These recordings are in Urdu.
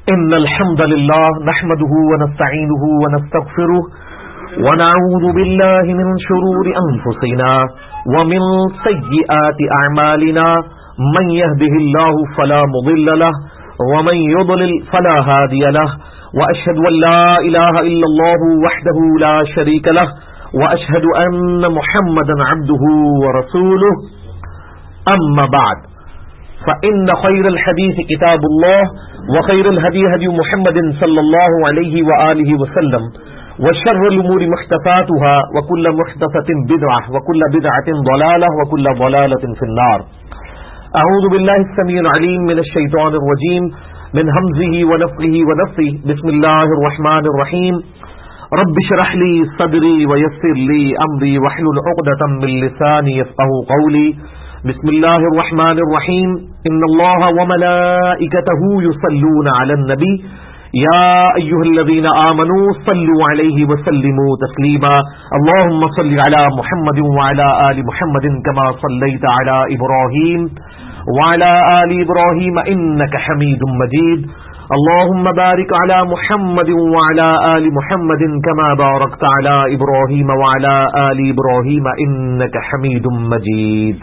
إن الحمد لله نحمده ونستعينه ونستغفره ونعوذ بالله من شرور أنفسنا ومن سيئات أعمالنا من يهده الله فلا مضل له ومن يضلل فلا هادي له وأشهد أن لا إله إلا الله وحده لا شريك له وأشهد أن محمدا عبده ورسوله أما بعد فإن خير الحديث كتاب الله وخير الهدي هدي محمد صلى الله عليه وآله وسلم وشر الأمور محدثاتها وكل محدثة بدعة وكل بدعة ضلالة وكل ضلالة في النار. أعوذ بالله السميع العليم من الشيطان الرجيم من همزه ونفخه ونفثه. بسم الله الرحمن الرحيم. رب اشرح لي صدري ويسر لي أمري واحلل عقدة من لساني يفقهوا قولي. بسم الله الرحمن الرحيم. إن الله وملائكته يصلون على النبي يا أيها الذين آمنوا صلوا عليه وسلموا تسليما. اللهم صل على محمد وعلى آل محمد كما صليت على إبراهيم وعلى آل إبراهيم إنك حميد مجيد. اللهم بارك على محمد وعلى آل محمد كما باركت على إبراهيم وعلى آل إبراهيم إنك حميد مجيد.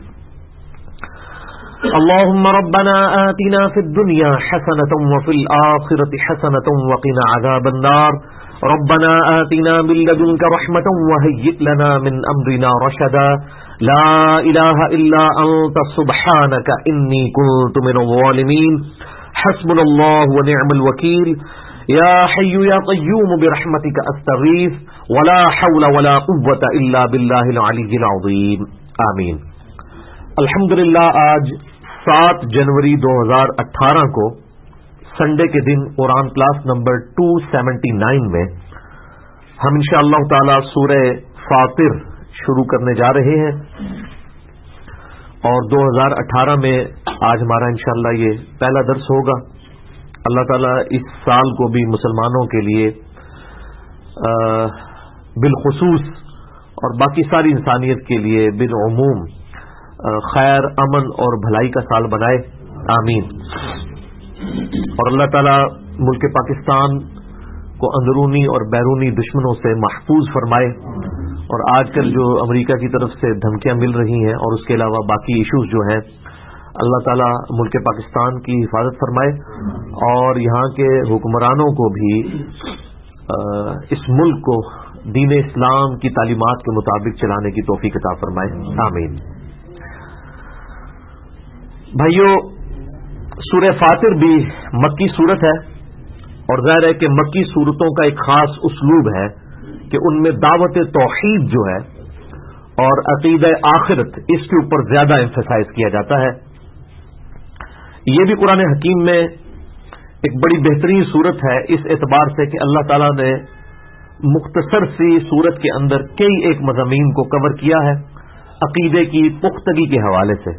اللهم ربنا آتنا في الدنيا حسنة وفي الآخرة حسنة وقنا عذاب النار. ربنا آتنا من لدنك رحمة وهيئ لنا من أمرنا رشدا. لا إله إلا أنت سبحانك إني كنت من الظالمين. حسبنا الله ونعم الوكيل. يا حي يا قيوم برحمتك أستغيث ولا حول ولا قوة إلا بالله العلي العظيم. آمین. الحمدللہ آج 7 جنوری 2018 کو سنڈے کے دن قرآن کلاس نمبر 279 میں ہم انشاءاللہ تعالی سورہ فاطر شروع کرنے جا رہے ہیں اور 2018 میں آج ہمارا انشاءاللہ یہ پہلا درس ہوگا. اللہ تعالیٰ اس سال کو بھی مسلمانوں کے لیے بالخصوص اور باقی ساری انسانیت کے لیے بالعموم خیر، امن اور بھلائی کا سال بنائے. آمین. اور اللہ تعالیٰ ملک پاکستان کو اندرونی اور بیرونی دشمنوں سے محفوظ فرمائے اور آج کل جو امریکہ کی طرف سے دھمکیاں مل رہی ہیں اور اس کے علاوہ باقی ایشوز جو ہیں، اللہ تعالیٰ ملک پاکستان کی حفاظت فرمائے اور یہاں کے حکمرانوں کو بھی اس ملک کو دین اسلام کی تعلیمات کے مطابق چلانے کی توفیق عطا فرمائے. آمین. بھائیو، سورہ فاطر بھی مکی صورت ہے اور ظاہر ہے کہ مکی صورتوں کا ایک خاص اسلوب ہے کہ ان میں دعوت توحید جو ہے اور عقیدہ آخرت اس کے اوپر زیادہ ایمفیسائز کیا جاتا ہے. یہ بھی قرآن حکیم میں ایک بڑی بہترین صورت ہے اس اعتبار سے کہ اللہ تعالیٰ نے مختصر سی صورت کے اندر کئی ایک مضامین کو کور کیا ہے عقیدے کی پختگی کے حوالے سے.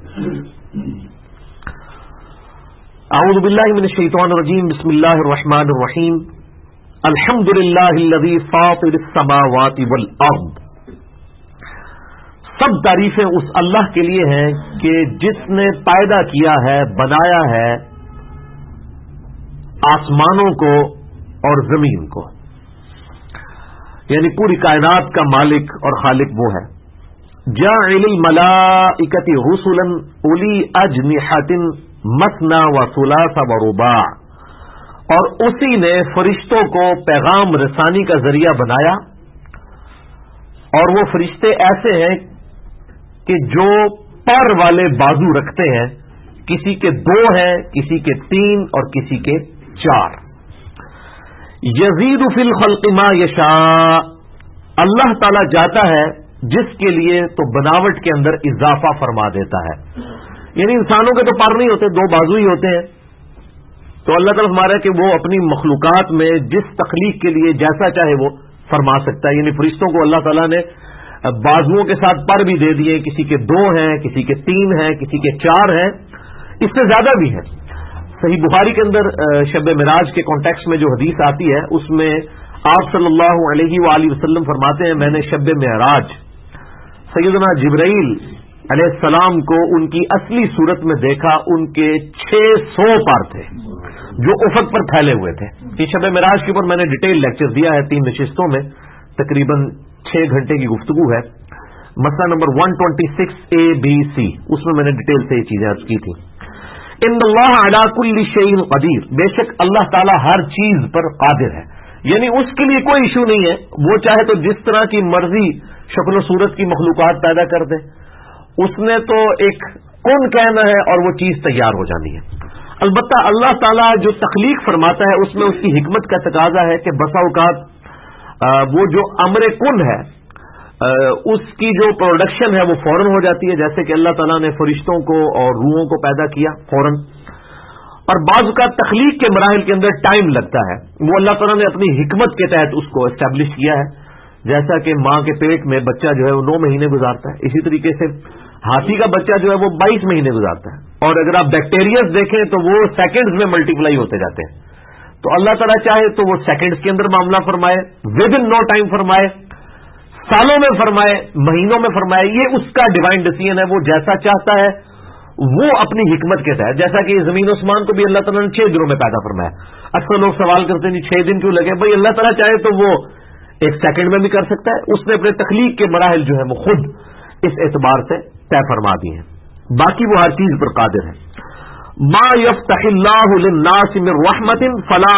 اعوذ باللہ من الشیطان الرجیم. بسم اللہ الرحمن الرحیم. الحمد للہ الذی فاطر السماوات والارض. سب تعریفیں اس اللہ کے لیے ہیں کہ جس نے پیدا کیا ہے، بنایا ہے آسمانوں کو اور زمین کو، یعنی پوری کائنات کا مالک اور خالق وہ ہے. جاعل الملائکۃ رسلا اولی اجنحۃ مثنی و ثلاث و رباع. اور اسی نے فرشتوں کو پیغام رسانی کا ذریعہ بنایا اور وہ فرشتے ایسے ہیں کہ جو پر والے بازو رکھتے ہیں، کسی کے 2 ہیں، کسی کے 3 اور کسی کے 4. یزید فی الخلق ما یشاء. اللہ تعالی جاتا ہے جس کے لیے تو بناوٹ کے اندر اضافہ فرما دیتا ہے. یعنی انسانوں کے تو پر نہیں ہوتے، 2 بازو ہی ہوتے ہیں. تو اللہ تعالیٰ فرما رہا ہے کہ وہ اپنی مخلوقات میں جس تخلیق کے لیے جیسا چاہے وہ فرما سکتا ہے. یعنی فرشتوں کو اللہ تعالیٰ نے بازوؤں کے ساتھ پر بھی دے دیے، کسی کے 2 ہیں، کسی کے 3 ہیں، کسی کے 4 ہیں، اس سے زیادہ بھی ہیں. صحیح بخاری کے اندر شب معراج کے کانٹیکسٹ میں جو حدیث آتی ہے اس میں آپ صلی اللہ علیہ وآلہ وسلم فرماتے ہیں، میں نے شب معراج سیدنا جبرائیل علیہ السلام کو ان کی اصلی صورت میں دیکھا، ان کے 600 پر تھے جو افق پر پھیلے ہوئے تھے. اس شب معراج کے اوپر میں نے ڈیٹیل لیکچر دیا ہے 3 نشستوں میں، تقریباً 6 گھنٹے کی گفتگو ہے. مسئلہ نمبر 126A-B-C، اس میں نے ڈیٹیل سے یہ چیزیں عرض کی تھی. ان اللہ علی کل شیء قدیر، بے شک اللہ تعالی ہر چیز پر قادر ہے. یعنی اس کے لیے کوئی ایشو نہیں ہے، وہ چاہے تو جس طرح کی مرضی شکل و صورت کی مخلوقات پیدا کر دے. اس نے تو ایک کن کہنا ہے اور وہ چیز تیار ہو جانی ہے. البتہ اللہ تعالیٰ جو تخلیق فرماتا ہے اس میں اس کی حکمت کا تقاضا ہے کہ بسا اوقات وہ جو امر کن ہے اس کی جو پروڈکشن ہے وہ فوراً ہو جاتی ہے، جیسے کہ اللہ تعالیٰ نے فرشتوں کو اور روحوں کو پیدا کیا فوراً. اور بعض اوقات تخلیق کے مراحل کے اندر ٹائم لگتا ہے، وہ اللہ تعالیٰ نے اپنی حکمت کے تحت اس کو اسٹیبلش کیا ہے. جیسا کہ ماں کے پیٹ میں بچہ جو ہے وہ 9 مہینے گزارتا ہے، اسی طریقے سے ہاتھی کا بچہ جو ہے وہ 22 مہینے گزارتا ہے. اور اگر آپ بیکٹیریاز دیکھیں تو وہ سیکنڈز میں ملٹیپلائی ہوتے جاتے ہیں. تو اللہ تعالیٰ چاہے تو وہ سیکنڈز کے اندر معاملہ فرمائے، ود ان نو ٹائم فرمائے، سالوں میں فرمائے، مہینوں میں فرمائے. یہ اس کا ڈیوائن ڈیسیژن ہے، وہ جیسا چاہتا ہے وہ اپنی حکمت کے تحت. جیسا کہ زمین و آسمان کو بھی اللہ تعالیٰ نے 6 دنوں میں پیدا فرمایا. اکثر لوگ سوال کرتے ہیں 6 دن کیوں لگے؟ بھائی اللہ تعالیٰ چاہے تو وہ 1 سیکنڈ میں بھی کر سکتا ہے. اس نے اپنے تخلیق کے مراحل جو ہے وہ خود اس اعتبار سے طے فرما دی ہیں. باقی وہ ہر چیز پر قادر ہے. ما یفتح اللہ للناس من رحمت فلا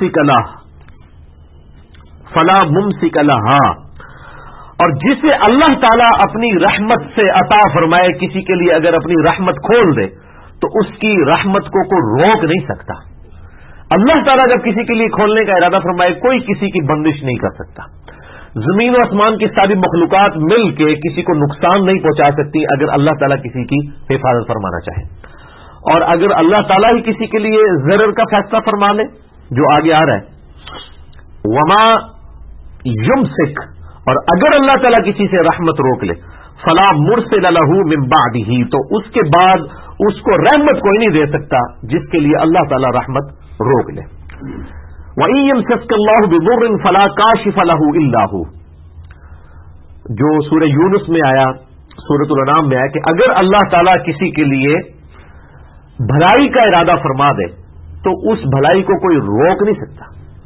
ممسک لها، اور جسے اللہ تعالیٰ اپنی رحمت سے عطا فرمائے کسی کے لیے اگر اپنی رحمت کھول دے تو اس کی رحمت کو کوئی روک نہیں سکتا. اللہ تعالیٰ جب کسی کے لیے کھولنے کا ارادہ فرمائے کوئی کسی کی بندش نہیں کر سکتا. زمین و آسمان کی ساری مخلوقات مل کے کسی کو نقصان نہیں پہنچا سکتی اگر اللہ تعالیٰ کسی کی حفاظت فرمانا چاہے. اور اگر اللہ تعالیٰ ہی کسی کے لیے ضرر کا فیصلہ فرما لے جو آگے آ رہا ہے، وما یمسک، اور اگر اللہ تعالیٰ کسی سے رحمت روک لے، فلا مرسل لہ من بعدہ، تو اس کے بعد اس کو رحمت کوئی نہیں دے سکتا جس کے لیے اللہ تعالیٰ رحمت روک لے. وَإِن يَمْسَسْكَ اللَّهُ بِضُرٍّ فَلَا كَاشِفَ لَهُ إِلَّا هُوَ، جو سورہ یونس میں آیا، سورۃ الانعام میں آیا کہ اگر اللہ تعالیٰ کسی کے لیے بھلائی کا ارادہ فرما دے تو اس بھلائی کو کوئی روک نہیں سکتا.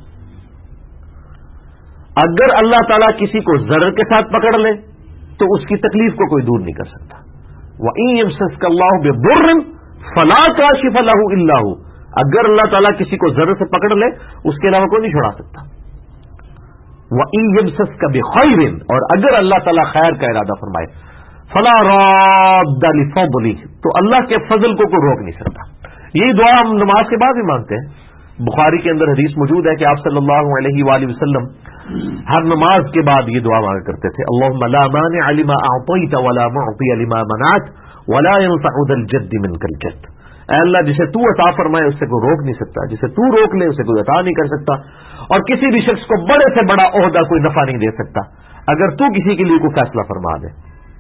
اگر اللہ تعالیٰ کسی کو ضرر کے ساتھ پکڑ لے تو اس کی تکلیف کو کوئی دور نہیں کر سکتا. وَإِن يَمْسَسْكَ اللَّهُ بِضُرٍّ فَلَا كَاشِفَ لَهُ إِلَّا هُوَ، اگر اللہ تعالیٰ کسی کو ضرر سے پکڑ لے اس کے علاوہ کوئی نہیں چھڑا سکتا. وَإِن يَمْسَسْكَ بِخَيْرٍ، اور اگر اللہ تعالیٰ خیر کا ارادہ فرمائے، فَلَا رَادَّ لِفَضْلِهِ، تو اللہ کے فضل کو کوئی روک نہیں سکتا. یہی دعا ہم نماز کے بعد بھی مانگتے ہیں. بخاری کے اندر حدیث موجود ہے کہ آپ صلی اللہ علیہ وآلہ وسلم ہر نماز کے بعد یہ دعا مانگا کرتے تھے، اللہم لا مانع لما اعطیت ولا معطی لما منعت ولا ينفع ذا الجد منک الجد. اے اللہ جسے تو عطا فرمائے اس سے کوئی روک نہیں سکتا، جسے تو روک لے اسے کوئی عطا نہیں کر سکتا، اور کسی بھی شخص کو بڑے سے بڑا عہدہ کوئی نفع نہیں دے سکتا اگر تو کسی کے لیے کوئی فیصلہ فرما دے.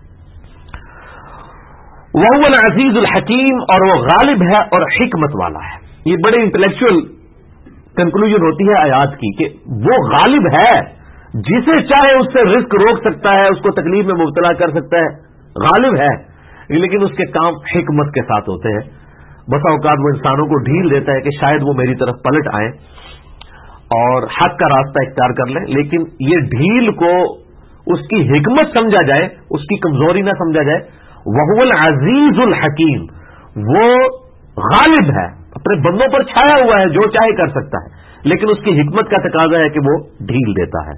وَهُوَ الْعَزِيزُ الْحَكِيمُ، اور وہ غالب ہے اور حکمت والا ہے. یہ بڑے انٹلیکچوئل کنکلوژن ہوتی ہے آیات کی کہ وہ غالب ہے، جسے چاہے اس سے رزق روک سکتا ہے، اس کو تکلیف میں مبتلا کر سکتا ہے، غالب ہے، لیکن اس کے کام حکمت کے ساتھ ہوتے ہیں. بسا اوقات وہ انسانوں کو ڈھیل دیتا ہے کہ شاید وہ میری طرف پلٹ آئیں اور حق کا راستہ اختیار کر لیں، لیکن یہ ڈھیل کو اس کی حکمت سمجھا جائے، اس کی کمزوری نہ سمجھا جائے. وَهُوَ الْعَزِيزُ الْحَكِيمُ، وہ غالب ہے، اپنے بندوں پر چھایا ہوا ہے، جو چاہے کر سکتا ہے، لیکن اس کی حکمت کا تقاضا ہے کہ وہ ڈھیل دیتا ہے.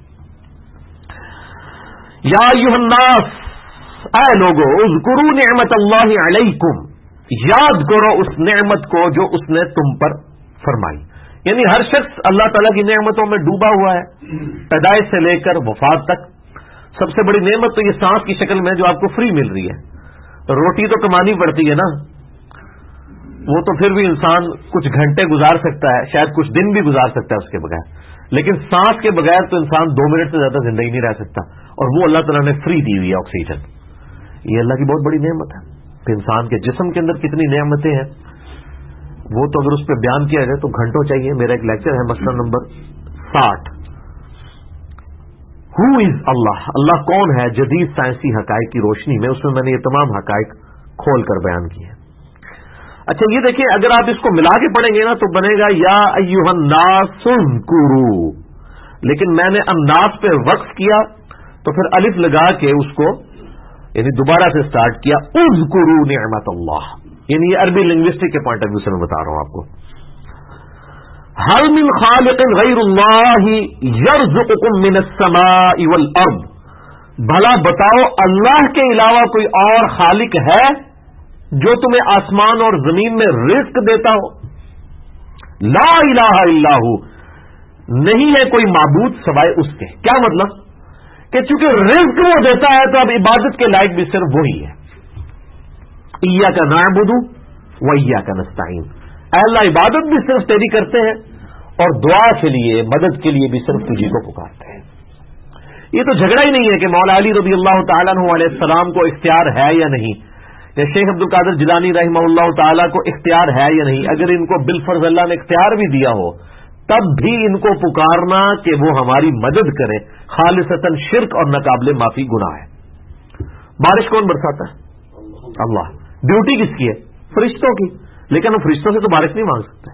یا ایھا الناس، اے لوگو، اذکروا نعمت اللہ علیکم، یاد کرو اس نعمت کو جو اس نے تم پر فرمائی. یعنی ہر شخص اللہ تعالیٰ کی نعمتوں میں ڈوبا ہوا ہے، پیدائش سے لے کر وفات تک. سب سے بڑی نعمت تو یہ سانس کی شکل میں جو آپ کو فری مل رہی ہے. روٹی تو کمانی پڑتی ہے نا، وہ تو پھر بھی انسان کچھ گھنٹے گزار سکتا ہے، شاید کچھ دن بھی گزار سکتا ہے اس کے بغیر، لیکن سانس کے بغیر تو انسان 2 منٹ سے زیادہ زندگی نہیں رہ سکتا، اور وہ اللہ تعالیٰ نے فری دی ہوئی ہے آکسیجن. یہ اللہ کی بہت بڑی نعمت ہے. کہ انسان کے جسم کے اندر کتنی نعمتیں ہیں وہ تو اگر اس پہ بیان کیا جائے تو گھنٹوں چاہیے. میرا ایک لیکچر ہے مسئلہ نمبر 60، ہو از اللہ، اللہ کون ہے جدید سائنسی حقائق کی روشنی میں، اس میں میں نے یہ تمام حقائق کھول کر بیان کیے۔ اچھا یہ دیکھیں، اگر آپ اس کو ملا کے پڑھیں گے نا تو بنے گا یا ایھا الناس اذکروا، لیکن میں نے الناس پہ وقف کیا تو پھر الف لگا کے اس کو یعنی دوبارہ سے سٹارٹ کیا، اذکروا نعمت اللہ، یعنی یہ عربی لنگوسٹک کے پوائنٹ آف ویو سے میں بتا رہا ہوں آپ کو۔ هل من خالق غیر اللہ یرزقکم من السماء والارض، بھلا بتاؤ اللہ کے علاوہ کوئی اور خالق ہے جو تمہیں آسمان اور زمین میں رزق دیتا ہو؟ لا الہ الا ہو، نہیں ہے کوئی معبود سوائے اس کے۔ کیا مطلب؟ کہ چونکہ رزق وہ دیتا ہے تو اب عبادت کے لائق بھی صرف وہی ہے۔ ایاک نعبد و ایاک نستعین، اے اللہ عبادت بھی صرف تیری کرتے ہیں اور دعا کے لیے مدد کے لیے بھی صرف تجھی کو پکارتے ہیں۔ یہ تو جھگڑا ہی نہیں ہے کہ مولا علی رضی اللہ تعالیٰ عنہ علیہ السلام کو اختیار ہے یا نہیں، یا شیخ عبد القادر جیلانی رحمہ اللہ تعالیٰ کو اختیار ہے یا نہیں۔ اگر ان کو بالفرض اللہ نے اختیار بھی دیا ہو تب بھی ان کو پکارنا کہ وہ ہماری مدد کرے خالصتاً شرک اور ناقابل معافی گناہ ہے۔ بارش کون برساتا ہے؟ اللہ۔ ڈیوٹی کس کی ہے؟ فرشتوں کی، لیکن ہم فرشتوں سے تو بارش نہیں مانگ سکتے،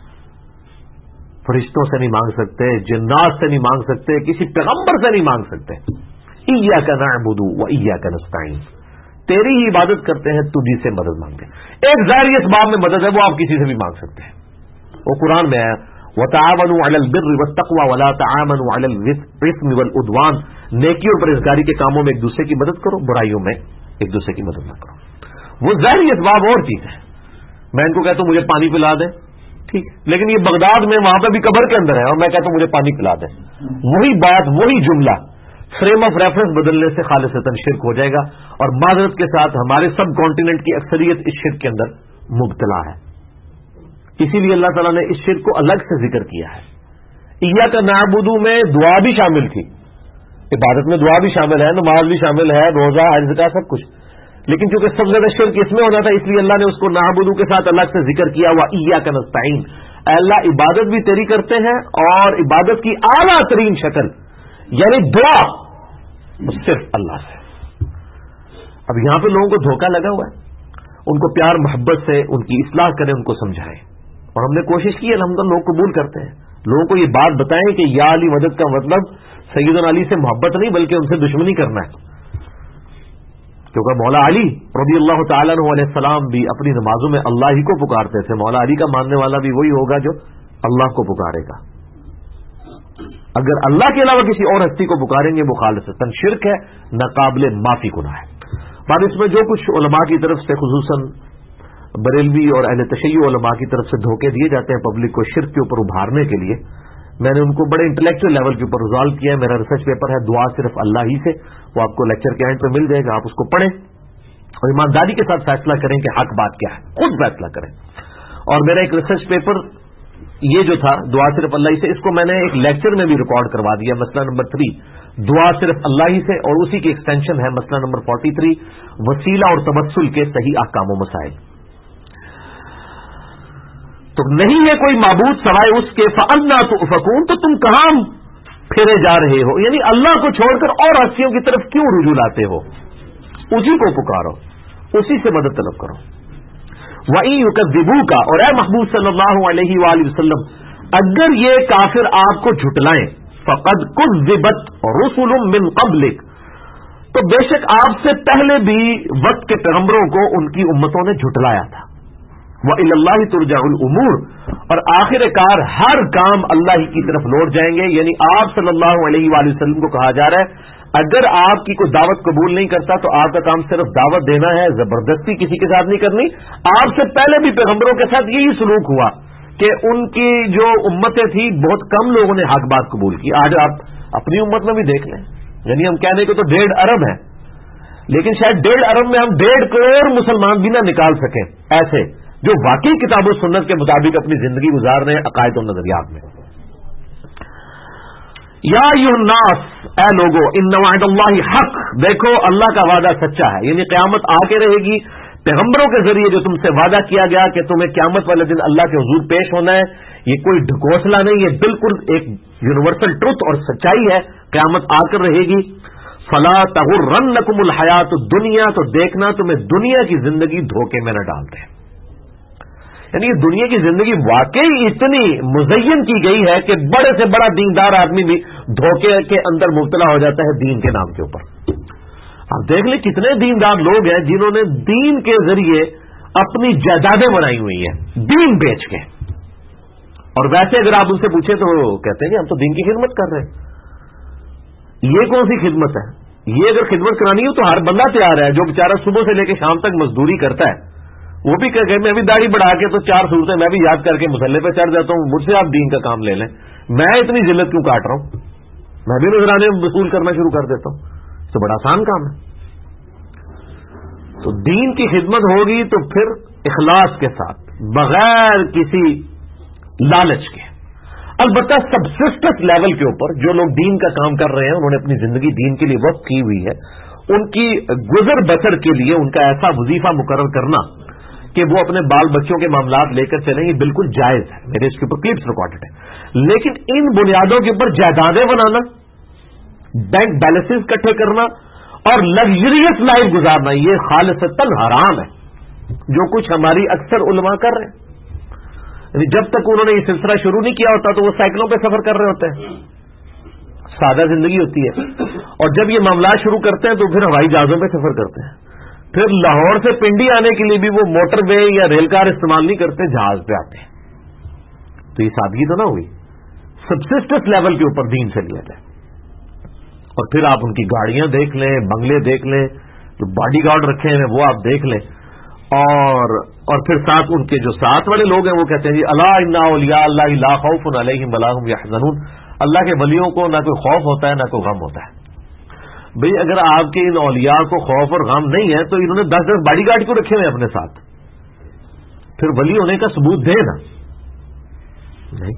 فرشتوں سے نہیں مانگ سکتے، جنات سے نہیں مانگ سکتے، کسی پیغمبر سے نہیں مانگ سکتے۔ ایاک نعبد و ایاک نستعین، تیری ہی عبادت کرتے ہیں، تجھی سے مدد مانگتے ہیں۔ ایک ظاہری اسباب میں مدد ہے وہ آپ کسی سے بھی مانگ سکتے ہیں، وہ قرآن میں ہے وَتَعَاوَنُوا عَلَى الْبِرِّ وَالتَّقْوَى وَلَا تَعَاوَنُوا عَلَى الْإِثْمِ وَالْعُدْوَانِ، نیکی اور پرہیزگاری کے کاموں میں ایک دوسرے کی مدد کرو، برائیوں میں ایک دوسرے کی مدد نہ کرو۔ وہ ظاہری اسباب اور چیز ہے، میں ان کو کہتا ہوں مجھے پانی پلا دیں، ٹھیک، لیکن یہ بغداد میں وہاں پہ بھی قبر کے اندر ہے اور میں کہتا ہوں مجھے پانی پلا دیں، وہی بات وہی جملہ فریم آف ریفرنس بدلنے سے خالصتاً شرک ہو جائے گا، اور معذرت کے ساتھ ہمارے سب کانٹیننٹ کی اکثریت اس شرک کے اندر مبتلا ہے۔ اسی لیے اللہ تعالیٰ نے اس شرک کو الگ سے ذکر کیا ہے۔ ایاک نعبد میں دعا بھی شامل تھی، عبادت میں دعا بھی شامل ہے، نماز بھی شامل ہے، روزہ، حج، زکات، سب کچھ، لیکن چونکہ سب سے زیادہ شرک اس میں ہونا تھا اس لیے اللہ نے اس کو نعبد کے ساتھ الگ سے ذکر کیا ہوا۔ ایاک نستعین، اے اللہ عبادت بھی تیری کرتے ہیں اور عبادت کی اعلیٰ ترین شکل یعنی دعا صرف اللہ سے۔ اب یہاں پہ لوگوں کو دھوکہ لگا ہوا ہے، ان کو پیار محبت سے ان کی اصلاح کریں، ان کو سمجھائیں، اور ہم نے کوشش کی الحمدللہ لوگ قبول کرتے ہیں۔ لوگوں کو یہ بات بتائیں کہ یا علی مدد کا مطلب سیدنا علی سے محبت نہیں بلکہ ان سے دشمنی کرنا ہے، کیونکہ مولا علی رضی اللہ تعالیٰ عنہ علیہ السلام بھی اپنی نمازوں میں اللہ ہی کو پکارتے تھے۔ مولا علی کا ماننے والا بھی وہی ہوگا جو اللہ کو پکارے گا۔ اگر اللہ کے علاوہ کسی اور ہستی کو پکاریں گے وہ خالصتاً شرک ہے، ناقابل معافی گناہ ہے۔ بعد اس میں جو کچھ علماء کی طرف سے خصوصاً بریلوی اور اہل تشیع علماء کی طرف سے دھوکے دیے جاتے ہیں پبلک کو شرک کے اوپر ابھارنے کے لیے، میں نے ان کو بڑے انٹلیکچوئل لیول کے اوپر ریزالو کیا ہے۔ میرا ریسرچ پیپر ہے دعا صرف اللہ ہی سے، وہ آپ کو لیکچر کے اینڈ پہ مل جائے گا، آپ اس کو پڑھیں اور ایمانداری کے ساتھ فیصلہ کریں کہ حق بات کیا ہے، خود فیصلہ کریں۔ اور میرا ایک ریسرچ پیپر یہ جو تھا دعا صرف اللہ ہی سے، اس کو میں نے ایک لیکچر میں بھی ریکارڈ کروا دیا، مسئلہ نمبر 3 دعا صرف اللہ ہی سے، اور اسی کی ایکسٹینشن ہے مسئلہ نمبر 43 وسیلہ اور تبسل کے صحیح احکام و مسائل۔ تو نہیں ہے کوئی معبود سوائے اس کے، فَأَنَّىٰ تُؤْفَكُونَ، تو تم کہاں پھرے جا رہے ہو، یعنی اللہ کو چھوڑ کر اور ہستیوں کی طرف کیوں رجوع لاتے ہو؟ اسی کو پکارو، اسی سے مدد طلب کرو۔ وَإِن يُكَذِّبُوكَ، اور اے محبوب صلی اللہ علیہ وآلہ وسلم اگر یہ کافر آپ کو جھٹلائیں، فَقَدْ كُذِّبَتْ رُسُلٌ مِّن قَبْلِكَ، تو بے شک آپ سے پہلے بھی وقت کے پیغمبروں کو ان کی امتوں نے جھٹلایا تھا۔ وَإِلَى اللَّهِ تُرْجَعُ الْأُمُورُ، اور آخر کار ہر کام اللہ ہی کی طرف لوٹ جائیں گے، یعنی آپ صلی اللہ علیہ وآلہ وسلم کو کہا جا رہا ہے اگر آپ کی کوئی دعوت قبول نہیں کرتا تو آپ کا کام صرف دعوت دینا ہے، زبردستی کسی کے ساتھ نہیں کرنی۔ آپ سے پہلے بھی پیغمبروں کے ساتھ یہی سلوک ہوا کہ ان کی جو امتیں تھیں بہت کم لوگوں نے حق بات قبول کی۔ آج آپ اپنی امت میں بھی دیکھ لیں، یعنی ہم کہنے کو تو 1.5 ارب ہے، لیکن شاید 1.5 ارب میں ہم 1.5 کروڑ مسلمان بھی نہ نکال سکیں ایسے جو واقعی کتاب و سنت کے مطابق اپنی زندگی گزار رہے ہیں عقائد و نظریات میں۔ یا ایھا الناس، اے لوگو، ان وعد اللہ حق، دیکھو اللہ کا وعدہ سچا ہے، یعنی قیامت آ کے رہے گی، پیغمبروں کے ذریعے جو تم سے وعدہ کیا گیا کہ تمہیں قیامت والے دن اللہ کے حضور پیش ہونا ہے، یہ کوئی ڈھکوسلا نہیں، یہ بالکل ایک یونیورسل ٹروتھ اور سچائی ہے، قیامت آ کر رہے گی. فلا تغرنکم الحیات الدنیا، تو دیکھنا تمہیں دنیا کی زندگی دھوکے میں نہ ڈال دے. یعنی یہ دنیا کی زندگی واقعی اتنی مزین کی گئی ہے کہ بڑے سے بڑا دیندار آدمی بھی دھوکے کے اندر مبتلا ہو جاتا ہے دین کے نام کے اوپر. آپ دیکھ لیں کتنے دیندار لوگ ہیں جنہوں نے دین کے ذریعے اپنی جائیدادیں بنائی ہوئی ہیں دین بیچ کے. اور ویسے اگر آپ ان سے پوچھیں تو کہتے ہیں کہ ہم تو دین کی خدمت کر رہے ہیں. یہ کون سی خدمت ہے؟ یہ اگر خدمت کرانی ہو تو ہر بندہ تیار ہے. جو بیچارہ صبح سے لے کے شام تک مزدوری کرتا ہے وہ بھی کہ میں بھی داڑھی بڑھا کے تو 4 صورتیں میں بھی یاد کر کے مسلح پہ چڑھ جاتا ہوں. مجھ سے آپ دین کا کام لے لیں. میں اتنی ذلت کیوں کاٹ رہا ہوں؟ میں بھی نذرانے وصول کرنا شروع کر دیتا ہوں. تو بڑا آسان کام ہے. تو دین کی خدمت ہوگی تو پھر اخلاص کے ساتھ بغیر کسی لالچ کے. البتہ سبسسٹنس لیول کے اوپر جو لوگ دین کا کام کر رہے ہیں انہوں نے اپنی زندگی دین کے لیے وقف کی ہوئی ہے، ان کی گزر بسر کے لیے ان کا ایسا وظیفہ مقرر کرنا کہ وہ اپنے بال بچوں کے معاملات لے کر چلیں، یہ بالکل جائز ہے. میرے اس کے اوپر کلپس ریکارڈڈ ہے. لیکن ان بنیادوں کے اوپر جائیدادیں بنانا، بینک بیلنسز اکٹھے کرنا اور لگژریس لائف گزارنا یہ خالصتاً حرام ہے، جو کچھ ہماری اکثر علماء کر رہے ہیں. یعنی جب تک انہوں نے یہ سلسلہ شروع نہیں کیا ہوتا تو وہ سائیکلوں پہ سفر کر رہے ہوتے ہیں، سادہ زندگی ہوتی ہے. اور جب یہ معاملات شروع کرتے ہیں تو پھر ہوائی جہازوں پہ سفر کرتے ہیں. پھر لاہور سے پنڈی آنے کے لیے بھی وہ موٹر وے یا ریل کار استعمال نہیں کرتے، جہاز پہ آتے ہیں. تو یہ سادگی تو نہ ہوئی. سبسسٹنس لیول کے اوپر دین سے لیا جائے. اور پھر آپ ان کی گاڑیاں دیکھ لیں، بنگلے دیکھ لیں، جو باڈی گارڈ رکھے ہیں وہ آپ دیکھ لیں. اور پھر ساتھ ان کے جو ساتھ والے لوگ ہیں وہ کہتے ہیں جی الا ان اولیاء اللہ لا خوف علیہم ولا هم يحزنون. اللہ کے ولیوں کو نہ کوئی خوف ہوتا ہے نہ کوئی غم ہوتا ہے. بھئی اگر آپ کے ان اولیاء کو خوف اور غم نہیں ہے تو انہوں نے 10 باڈی گارڈ کیوں رکھے ہوئے اپنے ساتھ؟ پھر ولی ہونے کا ثبوت دے نا. نہیں.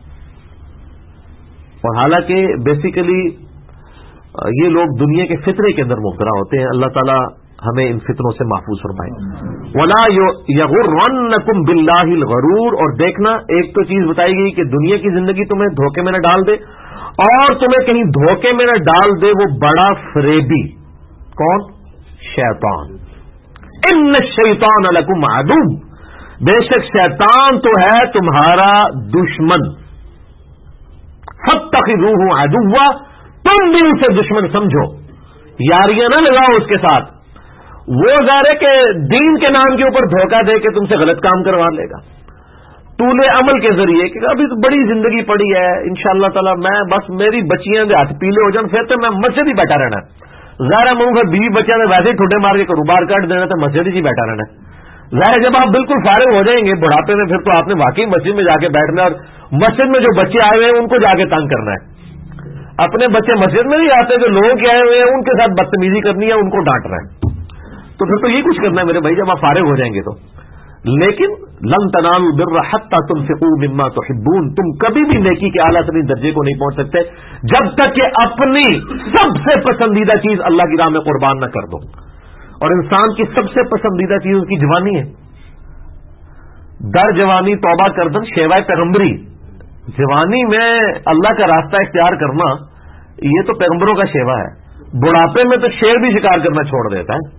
اور حالانکہ بیسیکلی یہ لوگ دنیا کے فطرے کے اندر مبتلا ہوتے ہیں. اللہ تعالیٰ ہمیں ان فتنوں سے محفوظ فرمائے. ولا یغرنکم باللہ الغرور. اور دیکھنا ایک تو چیز بتائی گئی کہ دنیا کی زندگی تمہیں دھوکے میں نہ ڈال دے، اور تمہیں کہیں دھوکے میں نہ ڈال دے وہ بڑا فریبی. کون؟ شیطان. ان الشیطان لکم عدو. بے شک شیطان تو ہے تمہارا دشمن. فاتخذوہ عدوا. تم بھی اسے دشمن سمجھو، یاریاں نہ لگاؤ اس کے ساتھ. وہ ظاہر ہے کہ دین کے نام کے اوپر دھوکہ دے کے تم سے غلط کام کروا لے گا طول عمل کے ذریعے کہ ابھی تو بڑی زندگی پڑی ہے انشاءاللہ تعالی، میں بس میری بچیاں دے ہاتھ پیلے ہو جان پھر تو میں مسجد ہی بیٹھا رہنا ہے. ظاہر منہ پھر بیوی بچیاں نے ویسے ہی ٹھڈے مار کے کاروبار کاٹ دینا تو مسجد ہی بیٹھا رہنا ہے. ظاہر جب آپ بالکل فارغ ہو جائیں گے بڑھاپے میں پھر تو آپ نے واقعی مسجد میں جا کے بیٹھنا اور مسجد میں جو بچے آئے ہوئے ہیں ان کو جا کے تنگ کرنا ہے. اپنے بچے مسجد میں نہیں آتے، جو لوگوں کے آئے ہوئے ہیں ان کے ساتھ بدتمیزی کرنی ہے، ان کو ڈانٹنا ہے. تو پھر تو یہ کچھ کرنا ہے میرے بھائی جب آپ فارغ ہو جائیں گے تو. لیکن لن تنالوا البر حتى تنفقوا مما تحبون. تم کبھی بھی نیکی کے اعلیٰ ترین درجے کو نہیں پہنچ سکتے جب تک کہ اپنی سب سے پسندیدہ چیز اللہ کی راہ میں قربان نہ کر دو. اور انسان کی سب سے پسندیدہ چیز اس کی جوانی ہے. در جوانی توبہ کردن شیوائے پیغمبری. جوانی میں اللہ کا راستہ اختیار کرنا یہ تو پیغمبروں کا شیوا ہے. بڑھاپے میں تو شیر بھی شکار کرنا چھوڑ دیتا ہے.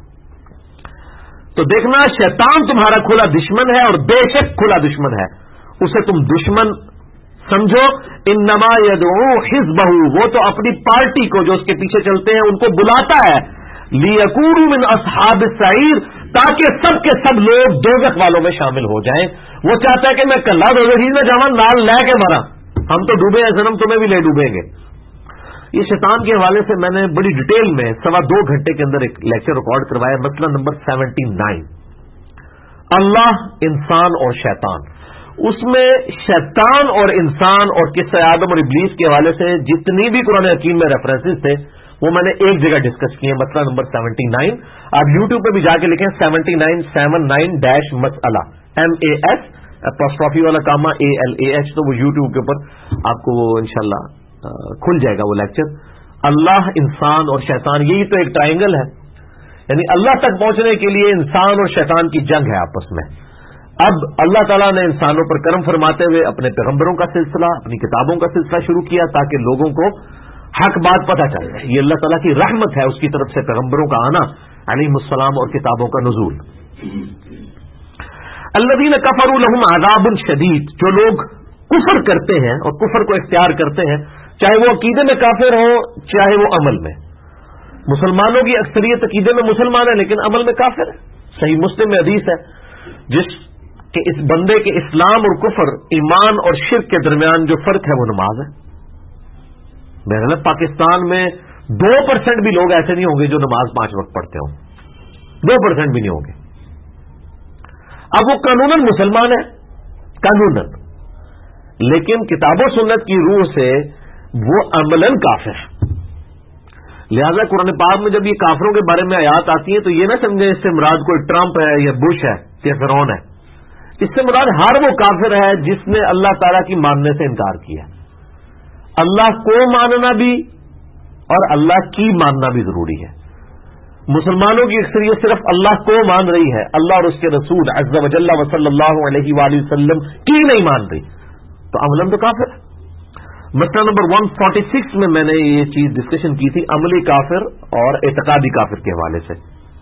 تو دیکھنا شیطان تمہارا کھلا دشمن ہے، اور بے شک کھلا دشمن ہے، اسے تم دشمن سمجھو. انما یدعو حزبہ. وہ تو اپنی پارٹی کو جو اس کے پیچھے چلتے ہیں ان کو بلاتا ہے. لیکونوا من اصحاب السعیر. تاکہ سب کے سب لوگ دوزخ والوں میں شامل ہو جائیں. وہ چاہتا ہے کہ میں کلّا دوزخ میں جاواں نال لے کے مرا، ہم تو ڈوبے ہیں صنم تمہیں بھی لے ڈوبیں گے. یہ شیطان کے حوالے سے میں نے بڑی ڈیٹیل میں 2.25 گھنٹے کے اندر ایک لیکچر ریکارڈ کروایا. مسئلہ نمبر 79 اللہ، انسان اور شیطان. اس میں شیطان اور انسان اور قصہ آدم اور ابلیس کے حوالے سے جتنی بھی قرآن حکیم میں ریفرنسز تھے وہ میں نے ایک جگہ ڈسکس کیے. مسئلہ نمبر 79 آپ یوٹیوب پہ بھی جا کے لکھیں 79 مسئلہ MAS والا کاما ALAH تو وہ یوٹیوب کے اوپر آپ کو وہ انشاءاللہ کھل جائے گا وہ لیکچر. اللہ، انسان اور شیطان، یہی تو ایک ٹرائنگل ہے. یعنی اللہ تک پہنچنے کے لیے انسان اور شیطان کی جنگ ہے آپس میں. اب اللہ تعالیٰ نے انسانوں پر کرم فرماتے ہوئے اپنے پیغمبروں کا سلسلہ، اپنی کتابوں کا سلسلہ شروع کیا تاکہ لوگوں کو حق بات پتہ چل جائے. یہ اللہ تعالیٰ کی رحمت ہے، اس کی طرف سے پیغمبروں کا آنا علیہم السلام اور کتابوں کا نزول. الذین کفروا لہم عذاب شدید، جو لوگ کفر کرتے ہیں اور کفر کو اختیار کرتے ہیں، چاہے وہ عقیدے میں کافر ہوں چاہے وہ عمل میں. مسلمانوں کی اکثریت عقیدے میں مسلمان ہے لیکن عمل میں کافر ہے. صحیح مسلم میں حدیث ہے جس کہ اس بندے کے اسلام اور کفر، ایمان اور شرک کے درمیان جو فرق ہے وہ نماز ہے. بہرحال پاکستان میں 2% بھی لوگ ایسے نہیں ہوں گے جو نماز 5 وقت پڑھتے ہوں، 2% بھی نہیں ہوں گے. اب وہ قانوناً مسلمان ہے، قانوناً، لیکن کتاب و سنت کی روح سے وہ عملاً کافر ہے. لہذا قرآن پاک میں جب یہ کافروں کے بارے میں آیات آتی ہیں تو یہ نہ سمجھیں اس سے مراد کوئی ٹرمپ ہے یا بش ہے یا فرعون ہے. اس سے مراد ہر وہ کافر ہے جس نے اللہ تعالیٰ کی ماننے سے انکار کیا. اللہ کو ماننا بھی اور اللہ کی ماننا بھی ضروری ہے. مسلمانوں کی اکثریت صرف اللہ کو مان رہی ہے، اللہ اور اس کے رسول عز و جل و صلی اللہ علیہ وآلہ وسلم کی نہیں مان رہی، تو عملاً تو کافر ہے. مسئلہ نمبر 146 میں نے یہ چیز ڈسکشن کی تھی، عملی کافر اور اعتقادی کافر کے حوالے سے.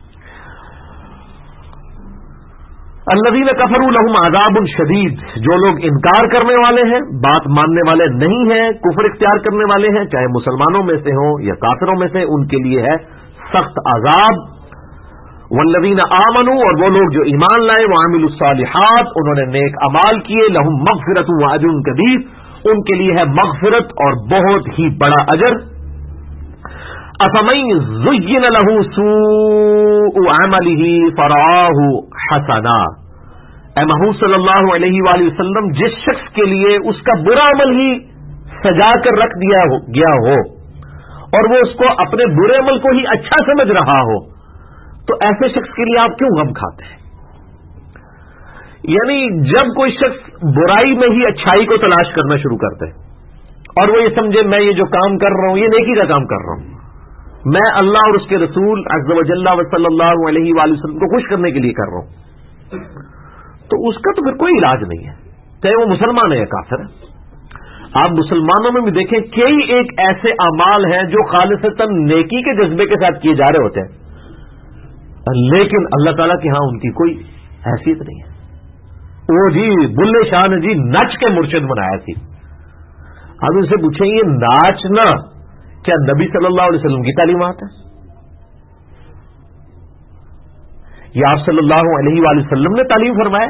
الذین کفروا لہم عذاب شدید، جو لوگ انکار کرنے والے ہیں، بات ماننے والے نہیں ہیں، کفر اختیار کرنے والے ہیں، چاہے مسلمانوں میں سے ہوں یا کافروں میں سے، ان کے لیے ہے سخت عذاب. والذین آمنوا، اور وہ لوگ جو ایمان لائے، وعملوا الصالحات، انہوں نے نیک اعمال کیے، لہم مغفرۃ واجر کبیر، ان کے لیے ہے مغفرت اور بہت ہی بڑا اجر. افمن زین له سوء عمله فرآہ حسنا، اے محمود صلی اللہ علیہ وآلہ وسلم، جس شخص کے لیے اس کا برا عمل ہی سجا کر رکھ دیا گیا ہو اور وہ اس کو اپنے برے عمل کو ہی اچھا سمجھ رہا ہو، تو ایسے شخص کے لیے آپ کیوں غم کھاتے ہیں؟ یعنی جب کوئی شخص برائی میں ہی اچھائی کو تلاش کرنا شروع کرتا ہے اور وہ یہ سمجھے میں یہ جو کام کر رہا ہوں یہ نیکی کا کام کر رہا ہوں، میں اللہ اور اس کے رسول عز و جل و صلی اللہ علیہ وآلہ وسلم کو خوش کرنے کے لیے کر رہا ہوں، تو اس کا تو پھر کوئی علاج نہیں ہے، چاہے وہ مسلمان ہے یا کافر ہے. آپ مسلمانوں میں بھی دیکھیں کئی ایک ایسے اعمال ہیں جو خالصتاً نیکی کے جذبے کے ساتھ کیے جا رہے ہوتے ہیں، لیکن اللہ تعالیٰ کے ہاں ان کی کوئی حیثیت نہیں ہے. وہ جی بلے شاہ نے جی نچ کے مرشد بنایا تھی. اب ان سے پوچھیں یہ ناچنا کیا نبی صلی اللہ علیہ وسلم کی تعلیمات ہے؟ یا آپ صلی اللہ علیہ وآلہ وسلم نے تعلیم فرمایا؟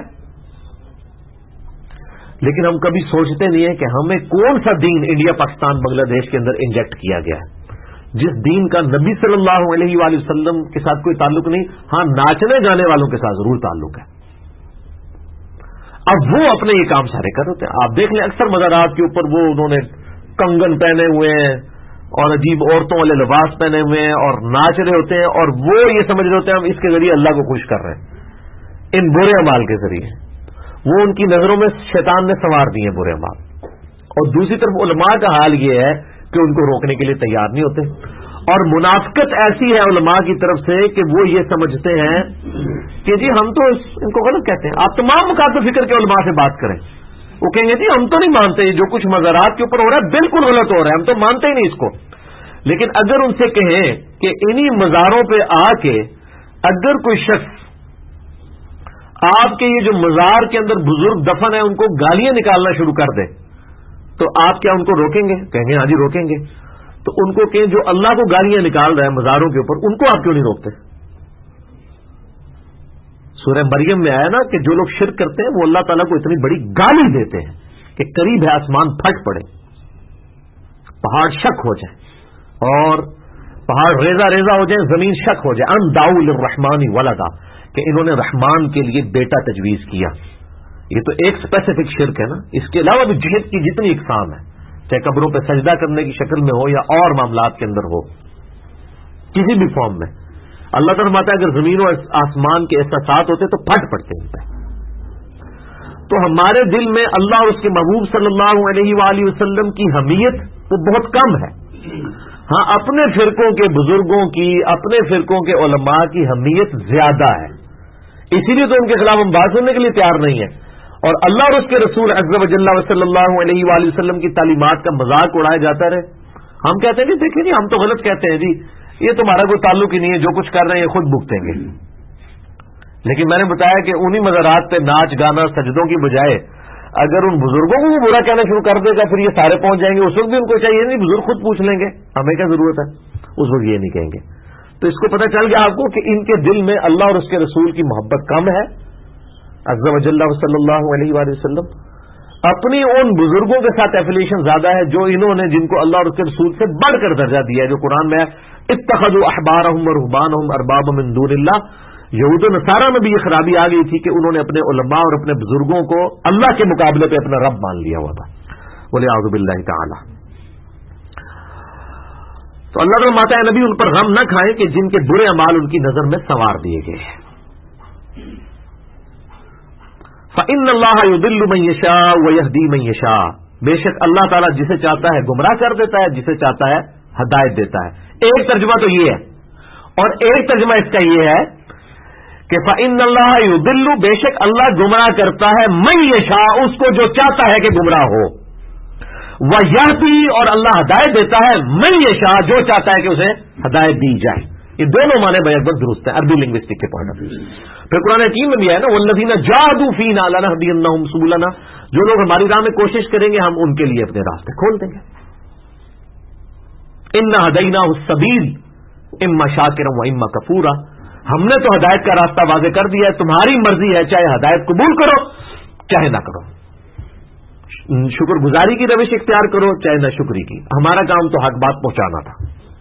لیکن ہم کبھی سوچتے نہیں ہیں کہ ہمیں کون سا دین انڈیا پاکستان بنگلہ دیش کے اندر انجیکٹ کیا گیا ہے جس دین کا نبی صلی اللہ علیہ وآلہ وسلم کے ساتھ کوئی تعلق نہیں، ہاں ناچنے جانے والوں کے ساتھ ضرور تعلق ہے. اب وہ اپنے یہ کام سارے کر رہے ہیں. آپ دیکھ لیں اکثر مزارات کے اوپر وہ انہوں نے کنگن پہنے ہوئے ہیں اور عجیب عورتوں والے لباس پہنے ہوئے ہیں اور ناچ رہے ہوتے ہیں، اور وہ یہ سمجھ رہے ہوتے ہیں ہم اس کے ذریعے اللہ کو خوش کر رہے ہیں ان برے اعمال کے ذریعے. وہ ان کی نظروں میں شیطان نے سنوار دیے برے اعمال. اور دوسری طرف علماء کا حال یہ ہے کہ ان کو روکنے کے لیے تیار نہیں ہوتے. اور منافقت ایسی ہے علماء کی طرف سے کہ وہ یہ سمجھتے ہیں کہ جی ہم تو ان کو غلط کہتے ہیں. آپ تمام مکاتب فکر کے علماء سے بات کریں، وہ کہیں گے جی ہم تو نہیں مانتے جو کچھ مزارات کے اوپر ہو رہا ہے بالکل غلط ہو رہا ہے، ہم تو مانتے ہی نہیں اس کو. لیکن اگر ان سے کہیں کہ انہی مزاروں پہ آ کے اگر کوئی شخص آپ کے یہ جو مزار کے اندر بزرگ دفن ہے ان کو گالیاں نکالنا شروع کر دے تو آپ کیا ان کو روکیں گے؟ کہیں گے ہاں جی روکیں گے. تو ان کو کہیں جو اللہ کو گالیاں نکال رہا ہے مزاروں کے اوپر ان کو آپ کیوں نہیں روکتے؟ سورہ مریم میں آیا نا کہ جو لوگ شرک کرتے ہیں وہ اللہ تعالیٰ کو اتنی بڑی گالی دیتے ہیں کہ قریب ہے آسمان پھٹ پڑے، پہاڑ شک ہو جائے اور پہاڑ ریزہ ریزہ ہو جائے، زمین شک ہو جائے. ان دعوا للرحمن ولدا، کہ انہوں نے رحمان کے لیے بیٹا تجویز کیا. یہ تو ایک اسپیسیفک شرک ہے نا. اس کے علاوہ بھی جہد کی جتنی اقسام ہے، چاہے قبروں پہ سجدہ کرنے کی شکل میں ہو یا اور معاملات کے اندر ہو، کسی بھی فارم میں، اللہ تعالیٰ فرماتا ہے اگر زمین و آسمان کے احساسات ہوتے تو پھٹ پڑتے ان پہ. تو ہمارے دل میں اللہ اور اس کے محبوب صلی اللہ علیہ وآلہ وسلم کی حمیت وہ بہت کم ہے. ہاں اپنے فرقوں کے بزرگوں کی، اپنے فرقوں کے علماء کی حمیت زیادہ ہے، اسی لیے تو ان کے خلاف ہم بات سننے کے لیے تیار نہیں ہیں. اور اللہ اور اس کے رسول عز و جل صلی اللہ علیہ وآلہ وسلم کی تعلیمات کا مذاق اڑایا جاتا رہے ہم کہتے ہیں جی دیکھیں جی ہم تو غلط کہتے ہیں جی، یہ تمہارا کوئی تعلق ہی نہیں ہے، جو کچھ کر رہے ہیں یہ خود بھگتیں گے. لیکن میں نے بتایا کہ انہی مزارات پہ ناچ گانا سجدوں کی بجائے اگر ان بزرگوں کو برا کہنا شروع کر دے گا پھر یہ سارے پہنچ جائیں گے. اس وقت بھی ان کو چاہیے نہیں، بزرگ خود پوچھ لیں گے ہمیں کیا ضرورت ہے، اس وقت یہ نہیں کہیں گے. تو اس کو پتہ چل گیا آپ کو کہ ان کے دل میں اللہ اور اس کے رسول کی محبت کم ہے. عز و جل صلی اللہ علیہ وآلہ وسلم اپنی ان بزرگوں کے ساتھ ایفیلیشن زیادہ ہے جو انہوں نے، جن کو اللہ اور اس کے رسول سے بڑھ کر درجہ دیا ہے، جو قرآن میں اتخذوا احبارهم ورهبانهم اربابا من دون اللہ. یہود و نصارہ میں بھی یہ خرابی آ گئی تھی کہ انہوں نے اپنے علماء اور اپنے بزرگوں کو اللہ کے مقابلے پہ اپنا رب مان لیا ہوا تھا. وَلِعَوْذُ بِاللَّهِ تَعَالَى. تو اللہ تعالیٰ فرماتا ہے نبی ان پر غم نہ کھائیں کہ جن کے برے اعمال ان کی نظر میں سنوار دیے گئے ہیں. فَإِنَّ اللَّهَ يُضِلُّ مَن يَشَاءُ وَيَهْدِي مَن يَشَاءُ. بے شک اللہ تعالیٰ جسے چاہتا ہے گمراہ کر دیتا ہے، جسے چاہتا ہے ہدایت دیتا ہے. ایک ترجمہ تو یہ ہے، اور ایک ترجمہ اس کا یہ ہے کہ فَإِنَّ اللَّهَ يُضِلُّ، بے شک اللہ گمراہ کرتا ہے مَن يَشَاءُ، اس کو جو چاہتا ہے کہ گمراہ ہو. وَيَهْدِي، اور اللہ ہدایت دیتا ہے مَن يَشَاءُ، جو چاہتا ہے کہ اسے ہدایت دی جائے. یہ دونوں معنی بیک وقت درست ہیں عربی لنگوسٹک کے پوائنٹ آف ویو. پھر قرآن حکیم میں بھی ہے نا وَالَّذِينَ جَاهَدُوا فِينَا لَنَهْدِيَنَّهُمْ سُبُلَنَا، جو لوگ ہماری راہ میں کوشش کریں گے ہم ان کے لیے اپنے راستے کھول دیں گے. إِنَّا هَدَيْنَاهُ السَّبِيلَ إِمَّا شَاكِرًا وَإِمَّا كَفُورًا. ہم نے تو ہدایت کا راستہ واضح کر دیا ہے، تمہاری مرضی ہے چاہے ہدایت قبول کرو چاہے نہ کرو، شکر گزاری کی روش اختیار کرو چاہے نہ شکری کی. ہمارا کام تو حق بات پہنچانا تھا.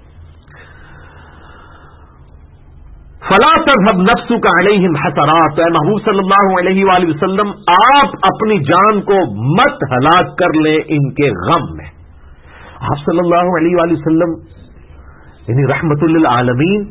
فلا تذهب نفسك عليهم حسرات، اے محبوب صلی اللہ علیہ وآلہ وسلم آپ اپنی جان کو مت ہلاک کر لیں ان کے غم میں. آپ صلی اللہ علیہ وآلہ وسلم یعنی رحمت للعالمین،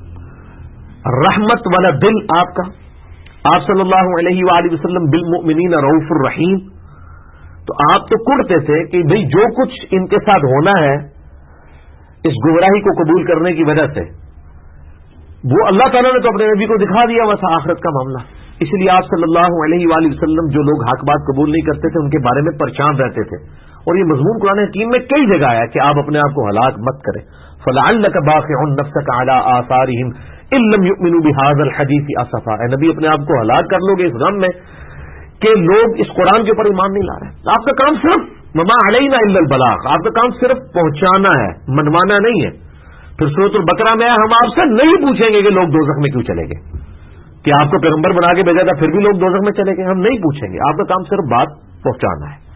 رحمت والا دل آپ کا. آپ صلی اللہ علیہ وآلہ وسلم بالمؤمنین رؤوف الرحیم. تو آپ تو کڑتے تھے کہ بھئی جو کچھ ان کے ساتھ ہونا ہے اس گمراہی کو قبول کرنے کی وجہ سے، وہ اللہ تعالیٰ نے تو اپنے نبی کو دکھا دیا ہوا تھا آخرت کا معاملہ. اس لیے آپ صلی اللہ علیہ وآلہ وسلم جو لوگ حق بات قبول نہیں کرتے تھے ان کے بارے میں پریشان رہتے تھے. اور یہ مضمون قرآن حکیم میں کئی جگہ آیا کہ آپ اپنے آپ کو ہلاک مت کریں. فَلَعَلَّكَ بَاخِعٌ نَفْسَكَ عَلَىٰ آثَارِهِمْ إِن لَّمْ يُؤْمِنُوا بِهَٰذَا الْحَدِيثِ أَسَفًا. اے نبی اپنے آپ کو ہلاک کر لو گے اس غم میں کہ لوگ اس قرآن کے اوپر ایمان نہیں لا رہے. آپ کا کام صرف وَمَا عَلَيْنَا إِلَّا الْبَلَاغُ، آپ کا کام صرف پہنچانا ہے، منوانا نہیں ہے. پھر سورۃ البقرہ میں ہم آپ سے نہیں پوچھیں گے کہ لوگ دوزخ میں کیوں چلے گئے، کہ آپ کو پیغمبر بنا کے بھیجا تھا پھر بھی لوگ دوزخ میں چلے گئے. ہم نہیں پوچھیں گے، آپ کا کام صرف بات پہنچانا ہے.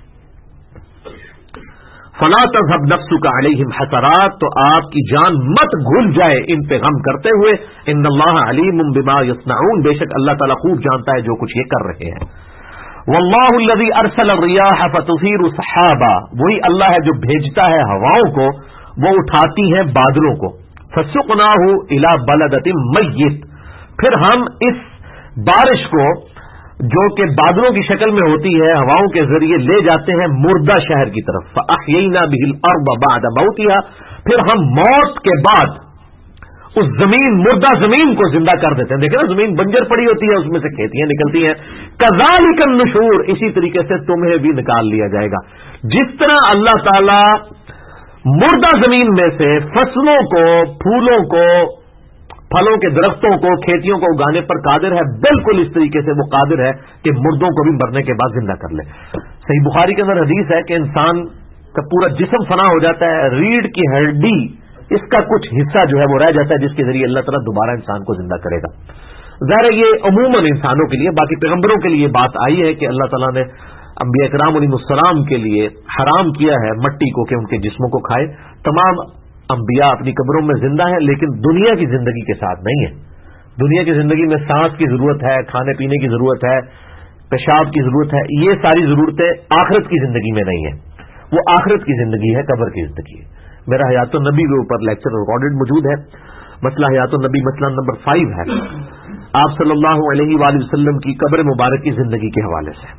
فلا تذهب نفسك عليهم حسرات، تو آپ کی جان مت گھل جائے ان پہ غم کرتے ہوئے. ان اللہ علیم بما يصنعون، بے شک اللہ تعالیٰ خوب جانتا ہے جو کچھ یہ کر رہے ہیں. واللہ الذی ارسل الرياح فتثير سحابا، وہی اللہ ہے جو بھیجتا ہے ہواؤں کو، وہ اٹھاتی ہیں بادلوں کو. فسقناہ الی بلدۃ میت، پھر ہم اس بارش کو جو کہ بادلوں کی شکل میں ہوتی ہے ہواؤں کے ذریعے لے جاتے ہیں مردہ شہر کی طرف. فاحیینا بہ الارض بعد موتها، پھر ہم موت کے بعد اس زمین، مردہ زمین کو زندہ کر دیتے ہیں. دیکھیں نا زمین بنجر پڑی ہوتی ہے، اس میں سے کھیتیاں نکلتی ہیں. کذالک النشور، اسی طریقے سے تمہیں بھی نکال لیا جائے گا. جس طرح اللہ تعالی مردہ زمین میں سے فصلوں کو، پھولوں کو، پھلوں کے درختوں کو، کھیتیوں کو اگانے پر قادر ہے، بالکل اس طریقے سے وہ قادر ہے کہ مردوں کو بھی مرنے کے بعد زندہ کر لے. صحیح بخاری کے اندر حدیث ہے کہ انسان کا پورا جسم فنا ہو جاتا ہے، ریڑھ کی ہڈی اس کا کچھ حصہ جو ہے وہ رہ جاتا ہے، جس کے ذریعے اللہ تعالیٰ دوبارہ انسان کو زندہ کرے گا. ظاہر ہے یہ عموماً انسانوں کے لیے، باقی پیغمبروں کے لیے بات آئی ہے کہ اللہ تعالیٰ نے انبیاء کرام علیہ السلام کے لیے حرام کیا ہے مٹی کو کہ ان کے جسموں کو کھائے. تمام انبیاء اپنی قبروں میں زندہ ہیں لیکن دنیا کی زندگی کے ساتھ نہیں ہے. دنیا کی زندگی میں سانس کی ضرورت ہے، کھانے پینے کی ضرورت ہے، پیشاب کی ضرورت ہے. یہ ساری ضرورتیں آخرت کی زندگی میں نہیں ہیں. وہ آخرت کی زندگی ہے، قبر کی زندگی ہے. میرا حیات النبی کے اوپر لیکچر ریکارڈڈ موجود ہے، مسئلہ حیات النبی مسئلہ نمبر 5 ہے، آپ صلی اللہ علیہ وآلہ وسلم کی قبر مبارک کی زندگی کے حوالے سے.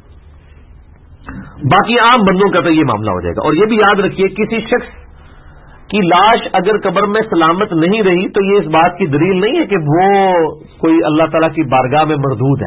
باقی عام بندوں کا تو یہ معاملہ ہو جائے گا. اور یہ بھی یاد رکھیے کسی شخص کی لاش اگر قبر میں سلامت نہیں رہی تو یہ اس بات کی دلیل نہیں ہے کہ وہ کوئی اللہ تعالیٰ کی بارگاہ میں مردود ہے.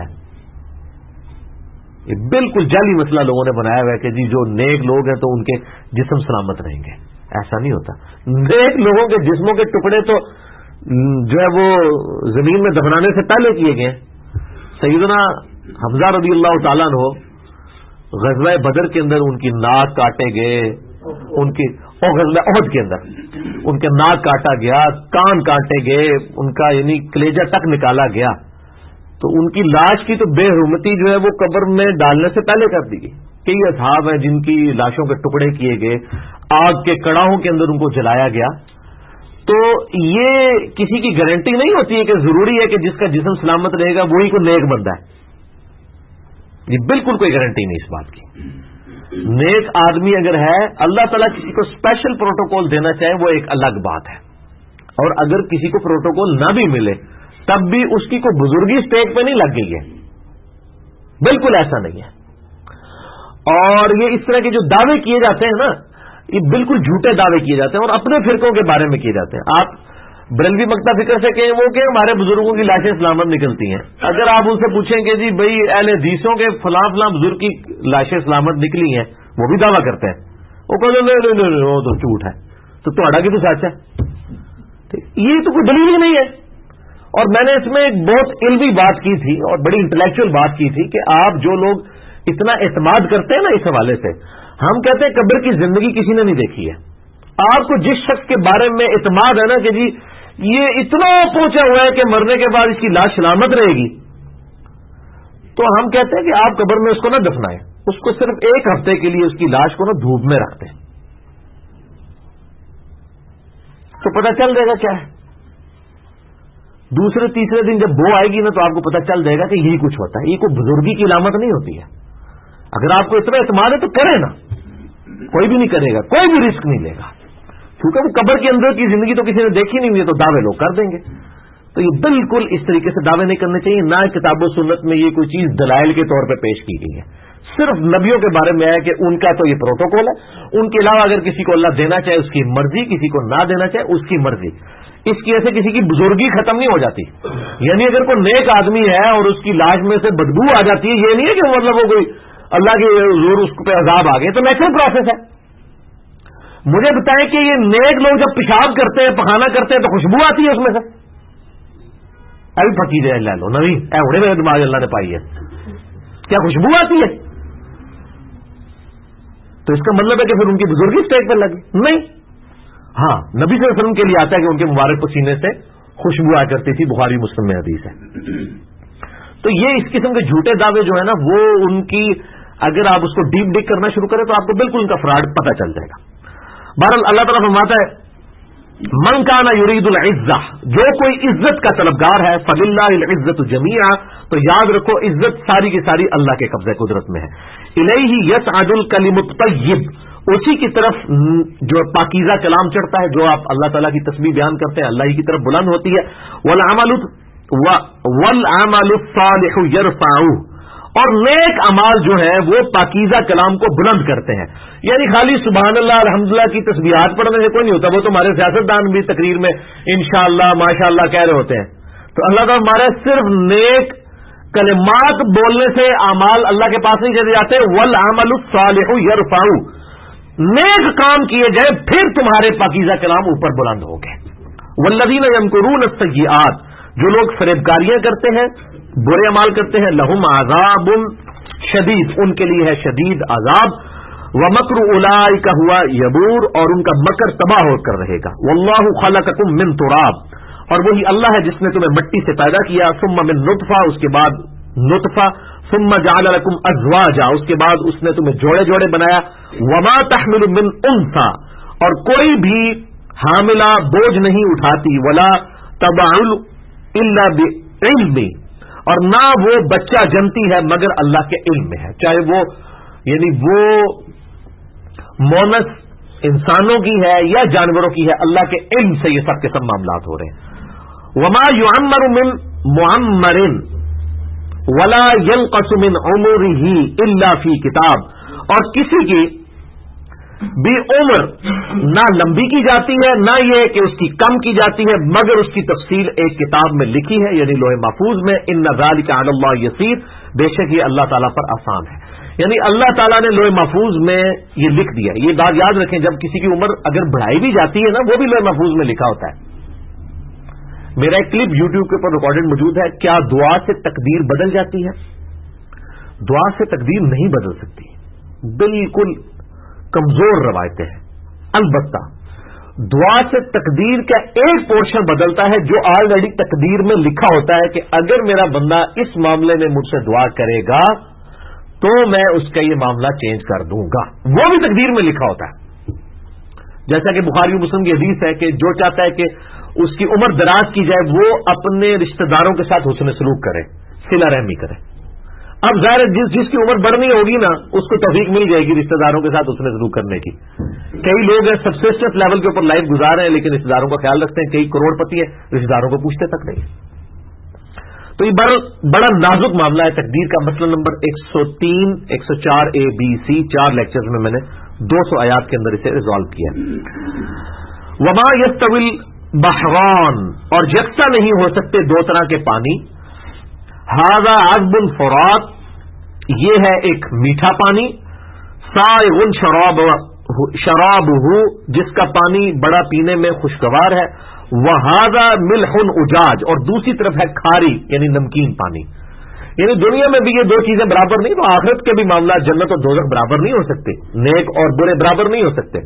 یہ بالکل جعلی مسئلہ لوگوں نے بنایا ہوا ہے کہ جی جو نیک لوگ ہیں تو ان کے جسم سلامت رہیں گے. ایسا نہیں ہوتا. نیک لوگوں کے جسموں کے ٹکڑے تو جو ہے وہ زمین میں دفنانے سے پہلے کیے گئے. سیدنا حمزہ رضی اللہ تعالیٰ عنہ غزوہ بدر کے اندر ان کی ناک کاٹے گئے, ان کی غزوہ احد کے اندر ان کے ناک کاٹا گیا, کان کاٹے گئے, ان کا یعنی کلیجہ تک نکالا گیا. تو ان کی لاش کی تو بے حرمتی جو ہے وہ قبر میں ڈالنے سے پہلے کر دی گئی. کئی اصحاب ہیں جن کی لاشوں کے ٹکڑے کیے گئے, آگ کے کڑاہوں کے اندر ان کو جلایا گیا. تو یہ کسی کی گارنٹی نہیں ہوتی ہے کہ ضروری ہے کہ جس کا جسم سلامت رہے گا وہی کو نیک بندہ ہے. یہ بالکل کوئی گارنٹی نہیں اس بات کی. نیک آدمی اگر ہے, اللہ تعالیٰ کسی کو اسپیشل پروٹوکول دینا چاہے وہ ایک الگ بات ہے, اور اگر کسی کو پروٹوکول نہ بھی ملے تب بھی اس کی کوئی بزرگی اسٹیج پہ نہیں لگ گئی ہے, بالکل ایسا نہیں ہے. اور یہ اس طرح کے جو دعوے کیے جاتے ہیں نا, یہ بالکل جھوٹے دعوے کیے جاتے ہیں اور اپنے فرقوں کے بارے میں کیے جاتے ہیں. آپ بریلوی مکتہ فکر سے کہیں وہ کہ ہمارے بزرگوں کی لاشیں سلامت نکلتی ہیں. اگر آپ ان سے پوچھیں کہ جی بھائی اہل حدیثوں کے فلاں فلاں بزرگ کی لاشیں سلامت نکلی ہیں, وہ بھی دعویٰ کرتے ہیں, وہ کہتے ہیں نہیں وہ تو جھوٹ ہے. تو تھوڑا کی تو سچ ہے, یہ تو کوئی دلیل ہی نہیں ہے. اور میں نے اس میں ایک بہت علمی بات کی تھی اور بڑی انٹلیکچوئل بات کی تھی کہ آپ جو لوگ اتنا اعتماد کرتے ہیں نا اس حوالے سے, ہم کہتے ہیں قبر کی زندگی کسی نے نہیں دیکھی ہے. آپ کو جس شخص کے بارے میں اعتماد ہے نا کہ جی یہ اتنا پہنچا ہوا ہے کہ مرنے کے بعد اس کی لاش سلامت رہے گی, تو ہم کہتے ہیں کہ آپ قبر میں اس کو نہ دفنائیں, اس کو صرف ایک ہفتے کے لیے اس کی لاش کو نا دھوپ میں رکھتے ہیں, تو پتہ چل جائے گا کیا ہے. دوسرے تیسرے دن جب بو آئے گی نا تو آپ کو پتہ چل جائے گا کہ یہی کچھ ہوتا ہے. یہ کوئی بزرگی کی علامت نہیں ہوتی ہے. اگر آپ کو اتنا اعتماد ہے تو کریں نا, کوئی بھی نہیں کرے گا, کوئی بھی رسک نہیں لے گا, کیونکہ وہ قبر کے اندر کی زندگی تو کسی نے دیکھی نہیں ہوئی ہے, تو دعوے لوگ کر دیں گے. تو یہ بالکل اس طریقے سے دعوے نہیں کرنے چاہیے. نہ کتاب و سنت میں یہ کوئی چیز دلائل کے طور پہ پیش کی گئی ہے. صرف نبیوں کے بارے میں ہے کہ ان کا تو یہ پروٹوکول ہے, ان کے علاوہ اگر کسی کو اللہ دینا چاہے اس کی مرضی, کسی کو نہ دینا چاہے اس کی مرضی. اس کی وجہ سے کسی کی بزرگی ختم نہیں ہو جاتی. یعنی اگر کوئی نیک آدمی ہے اور اس کی لاش میں سے بدبو آ جاتی ہے, یہ نہیں ہے کہ مطلب وہ کوئی اللہ کے زور اس پہ عذاب آ گئے, تو نیچرل پروسیس ہے. مجھے بتائیں کہ یہ نیک لوگ جب پیشاب کرتے ہیں, پخانا کرتے ہیں, تو خوشبو آتی ہے اس میں سے؟ ابھی پکی جائے لے لو نوی ایوڑے میرے دماغ اللہ نے پائی ہے, کیا خوشبو آتی ہے؟ تو اس کا مطلب ہے کہ پھر ان کی بزرگی اسٹیج پر لگی نہیں. ہاں, نبی صلی اللہ علیہ وسلم کے لیے آتا ہے کہ ان کے مبارک پسینے سے خوشبو آ کرتی تھی, بخاری مسلم میں حدیث ہے. تو یہ اس قسم کے جھوٹے دعوے جو ہے نا, وہ ان کی اگر آپ اس کو ڈیپ ڈگ کرنا شروع کریں تو آپ کو بالکل ان کا فراڈ پتہ چل جائے گا. بہرحال اللہ تعالیٰ فرماتا ہے من کان یرید العزہ, جو کوئی عزت کا طلبگار ہے, فللہ العزت جمیعا, تو یاد رکھو عزت ساری کی ساری اللہ کے قبضہ قدرت میں ہے. الیہ یصعد الکلم الطیب, اسی کی طرف جو پاکیزہ کلام چڑھتا ہے, جو آپ اللہ تعالیٰ کی تسبیح بیان کرتے ہیں, اللہ ہی کی طرف بلند ہوتی ہے. والعمل الصالح یرفعہ, اور نیک اعمال جو ہے وہ پاکیزہ کلام کو بلند کرتے ہیں. یعنی خالی سبحان اللہ الحمدللہ کی تسبیحات پڑھنے سے کوئی نہیں ہوتا, وہ تو ہمارے سیاستدان بھی تقریر میں انشاءاللہ ماشاءاللہ کہہ رہے ہوتے ہیں. تو اللہ تعالیٰ ہمارے صرف نیک کلمات بولنے سے اعمال اللہ کے پاس نہیں چلے جاتے. والعمل الصالح یرفعہ, نیک کام کیے جائیں پھر تمہارے پاکیزہ کلام اوپر بلند ہو گئے. والذین یمکرون السیئات, جو لوگ فریبکاریاں کرتے ہیں, برے اعمال کرتے ہیں, لہم عذاب شدید, ان کے لیے ہے شدید عذاب. ومکر اولئک هو یبور, اور ان کا مکر تباہ ہو کر رہے گا. واللہ خلقکم من تراب, اور وہی اللہ ہے جس نے تمہیں مٹی سے پیدا کیا. ثم من نطفہ, اس کے بعد نطفہ. ثم جعل لکم ازواجا, اس کے بعد اس نے تمہیں جوڑے جوڑے بنایا. وما تحمل من انثى, اور کوئی بھی حاملہ بوجھ نہیں اٹھاتی. ولا تضع الا بعلم, اور نہ وہ بچہ جنتی ہے مگر اللہ کے علم میں ہے. چاہے وہ یعنی وہ مونس انسانوں کی ہے یا جانوروں کی ہے, اللہ کے علم سے یہ سب کے سب معاملات ہو رہے ہیں. وما يعمر من معمر ولا ينقص من عمره الا في کتاب, اور کسی کی بھی عمر نہ لمبی کی جاتی ہے, نہ یہ کہ اس کی کم کی جاتی ہے, مگر اس کی تفصیل ایک کتاب میں لکھی ہے, یعنی لوح محفوظ میں. ان ذلک علی اللہ یسیر, بے شک یہ اللہ تعالیٰ پر آسان ہے. یعنی اللہ تعالیٰ نے لوح محفوظ میں یہ لکھ دیا. یہ بات یاد رکھیں، جب کسی کی عمر اگر بڑھائی بھی جاتی ہے نا، وہ بھی لوح محفوظ میں لکھا ہوتا ہے. میرا ایک کلپ یوٹیوب کے اوپر ریکارڈڈ موجود ہے. کیا دعا سے تقدیر بدل جاتی ہے؟ دعا سے تقدیر نہیں بدل سکتی، بالکل کمزور روایتیں ہیں. البتہ دعا سے تقدیر کا ایک پورشن بدلتا ہے جو آلریڈی تقدیر میں لکھا ہوتا ہے کہ اگر میرا بندہ اس معاملے میں مجھ سے دعا کرے گا تو میں اس کا یہ معاملہ چینج کر دوں گا. وہ بھی تقدیر میں لکھا ہوتا ہے. جیسا کہ بخاری مسلم کی حدیث ہے کہ جو چاہتا ہے کہ اس کی عمر دراز کی جائے وہ اپنے رشتہ داروں کے ساتھ حسن سلوک کرے، صلہ رحمی کرے. اب ظاہر جس کی عمر بڑھنی ہوگی نا، اس کو توفیق مل جائے گی رشتہ داروں کے ساتھ حسن سلوک کرنے کی. کئی لوگ ہیں سبسسٹنس لیول کے اوپر لائف گزار رہے ہیں لیکن رشتہ داروں کا خیال رکھتے ہیں. کئی کروڑ پتی ہیں، رشتہ داروں کو پوچھتے تک نہیں. تو یہ بڑا نازک معاملہ ہے تقدیر کا. مسئلہ نمبر 103 104 A B C 4 لیکچرز میں نے 200 آیات کے اندر اسے ریزالو کیا. وما یستوی البحران، اور یکساں نہیں ہو سکتے دو طرح کے پانی. ھذا عذب فرات، یہ ہے ایک میٹھا پانی. سائغ شرابہ، جس کا پانی بڑا پینے میں خوشگوار ہے. وہذا ملح اجاج، اور دوسری طرف ہے کھاری یعنی نمکین پانی. یعنی دنیا میں بھی یہ دو چیزیں برابر نہیں، تو آخرت کے بھی معاملات جنت اور دوزخ برابر نہیں ہو سکتے، نیک اور برے برابر نہیں ہو سکتے.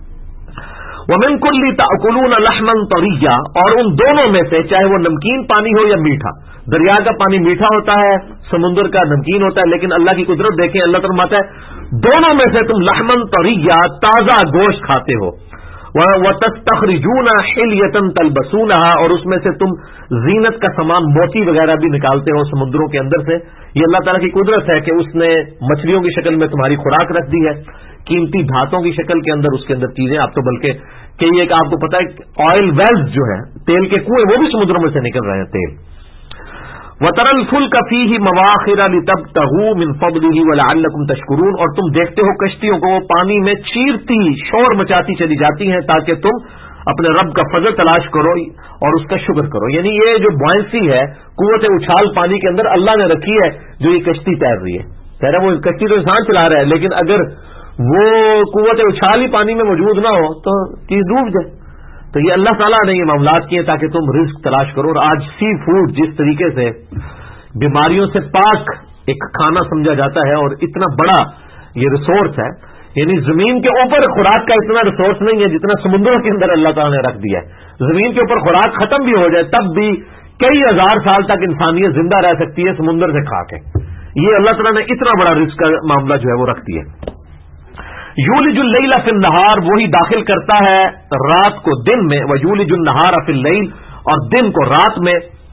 ومن کل تأکلون لحما طریا، اور ان دونوں میں سے چاہے وہ نمکین پانی ہو یا میٹھا. دریا کا پانی میٹھا ہوتا ہے، سمندر کا نمکین ہوتا ہے، لیکن اللہ کی قدرت دیکھیں، اللہ تعالیٰ فرماتا ہے دونوں میں سے تم لحما طریا تازہ گوشت کھاتے ہو. وَتَسْتَخْرِجُونَ حِلْيَةً تَلْبَسُونَهَا، اور اس میں سے تم زینت کا سامان موتی وغیرہ بھی نکالتے ہو سمندروں کے اندر سے. یہ اللہ تعالیٰ کی قدرت ہے کہ اس نے مچھلیوں کی شکل میں تمہاری خوراک رکھ دی ہے، قیمتی دھاتوں کی شکل کے اندر اس کے اندر چیزیں. آپ تو بلکہ کہ یہ کہ آپ کو پتا ہے آئل ویلز جو ہیں، تیل کے کنویں، وہ بھی سمندروں میں سے نکل رہے ہیں تیل. وَتَرَى الْفُلْكَ فِيهِ مَوَاخِرَ لِتَبْتَغُوا مِنْ فَضْلِهِ وَلَعَلَّكُمْ تَشْكُرُونَ، اور تم دیکھتے ہو کشتیوں کو وہ پانی میں چیرتی شور مچاتی چلی جاتی ہیں تاکہ تم اپنے رب کا فضل تلاش کرو اور اس کا شکر کرو. یعنی یہ جو بوائنسی ہے، قوت اچھال پانی کے اندر اللہ نے رکھی ہے جو یہ کشتی تیر رہی ہے. کہہ رہا وہ کشتی تو انسان چلا رہا ہے، لیکن اگر وہ قوت اچھال ہی پانی میں موجود نہ ہو تو چیز ڈوب جائے. تو یہ اللہ تعالیٰ نے یہ معاملات کیے تاکہ تم رزق تلاش کرو. اور آج سی فوڈ جس طریقے سے بیماریوں سے پاک ایک کھانا سمجھا جاتا ہے اور اتنا بڑا یہ ریسورس ہے، یعنی زمین کے اوپر خوراک کا اتنا ریسورس نہیں ہے جتنا سمندروں کے اندر اللہ تعالیٰ نے رکھ دیا ہے. زمین کے اوپر خوراک ختم بھی ہو جائے تب بھی کئی ہزار سال تک انسانیت زندہ رہ سکتی ہے سمندر سے کھا کے. یہ اللہ تعالیٰ نے اتنا بڑا رزق کا معاملہ جو ہے وہ رکھ دیا. یولج اللیل فی النہار، وہی داخل کرتا ہے رات کو دن میں. ویولج النہار فی اللیل، اور دن کو رات میں.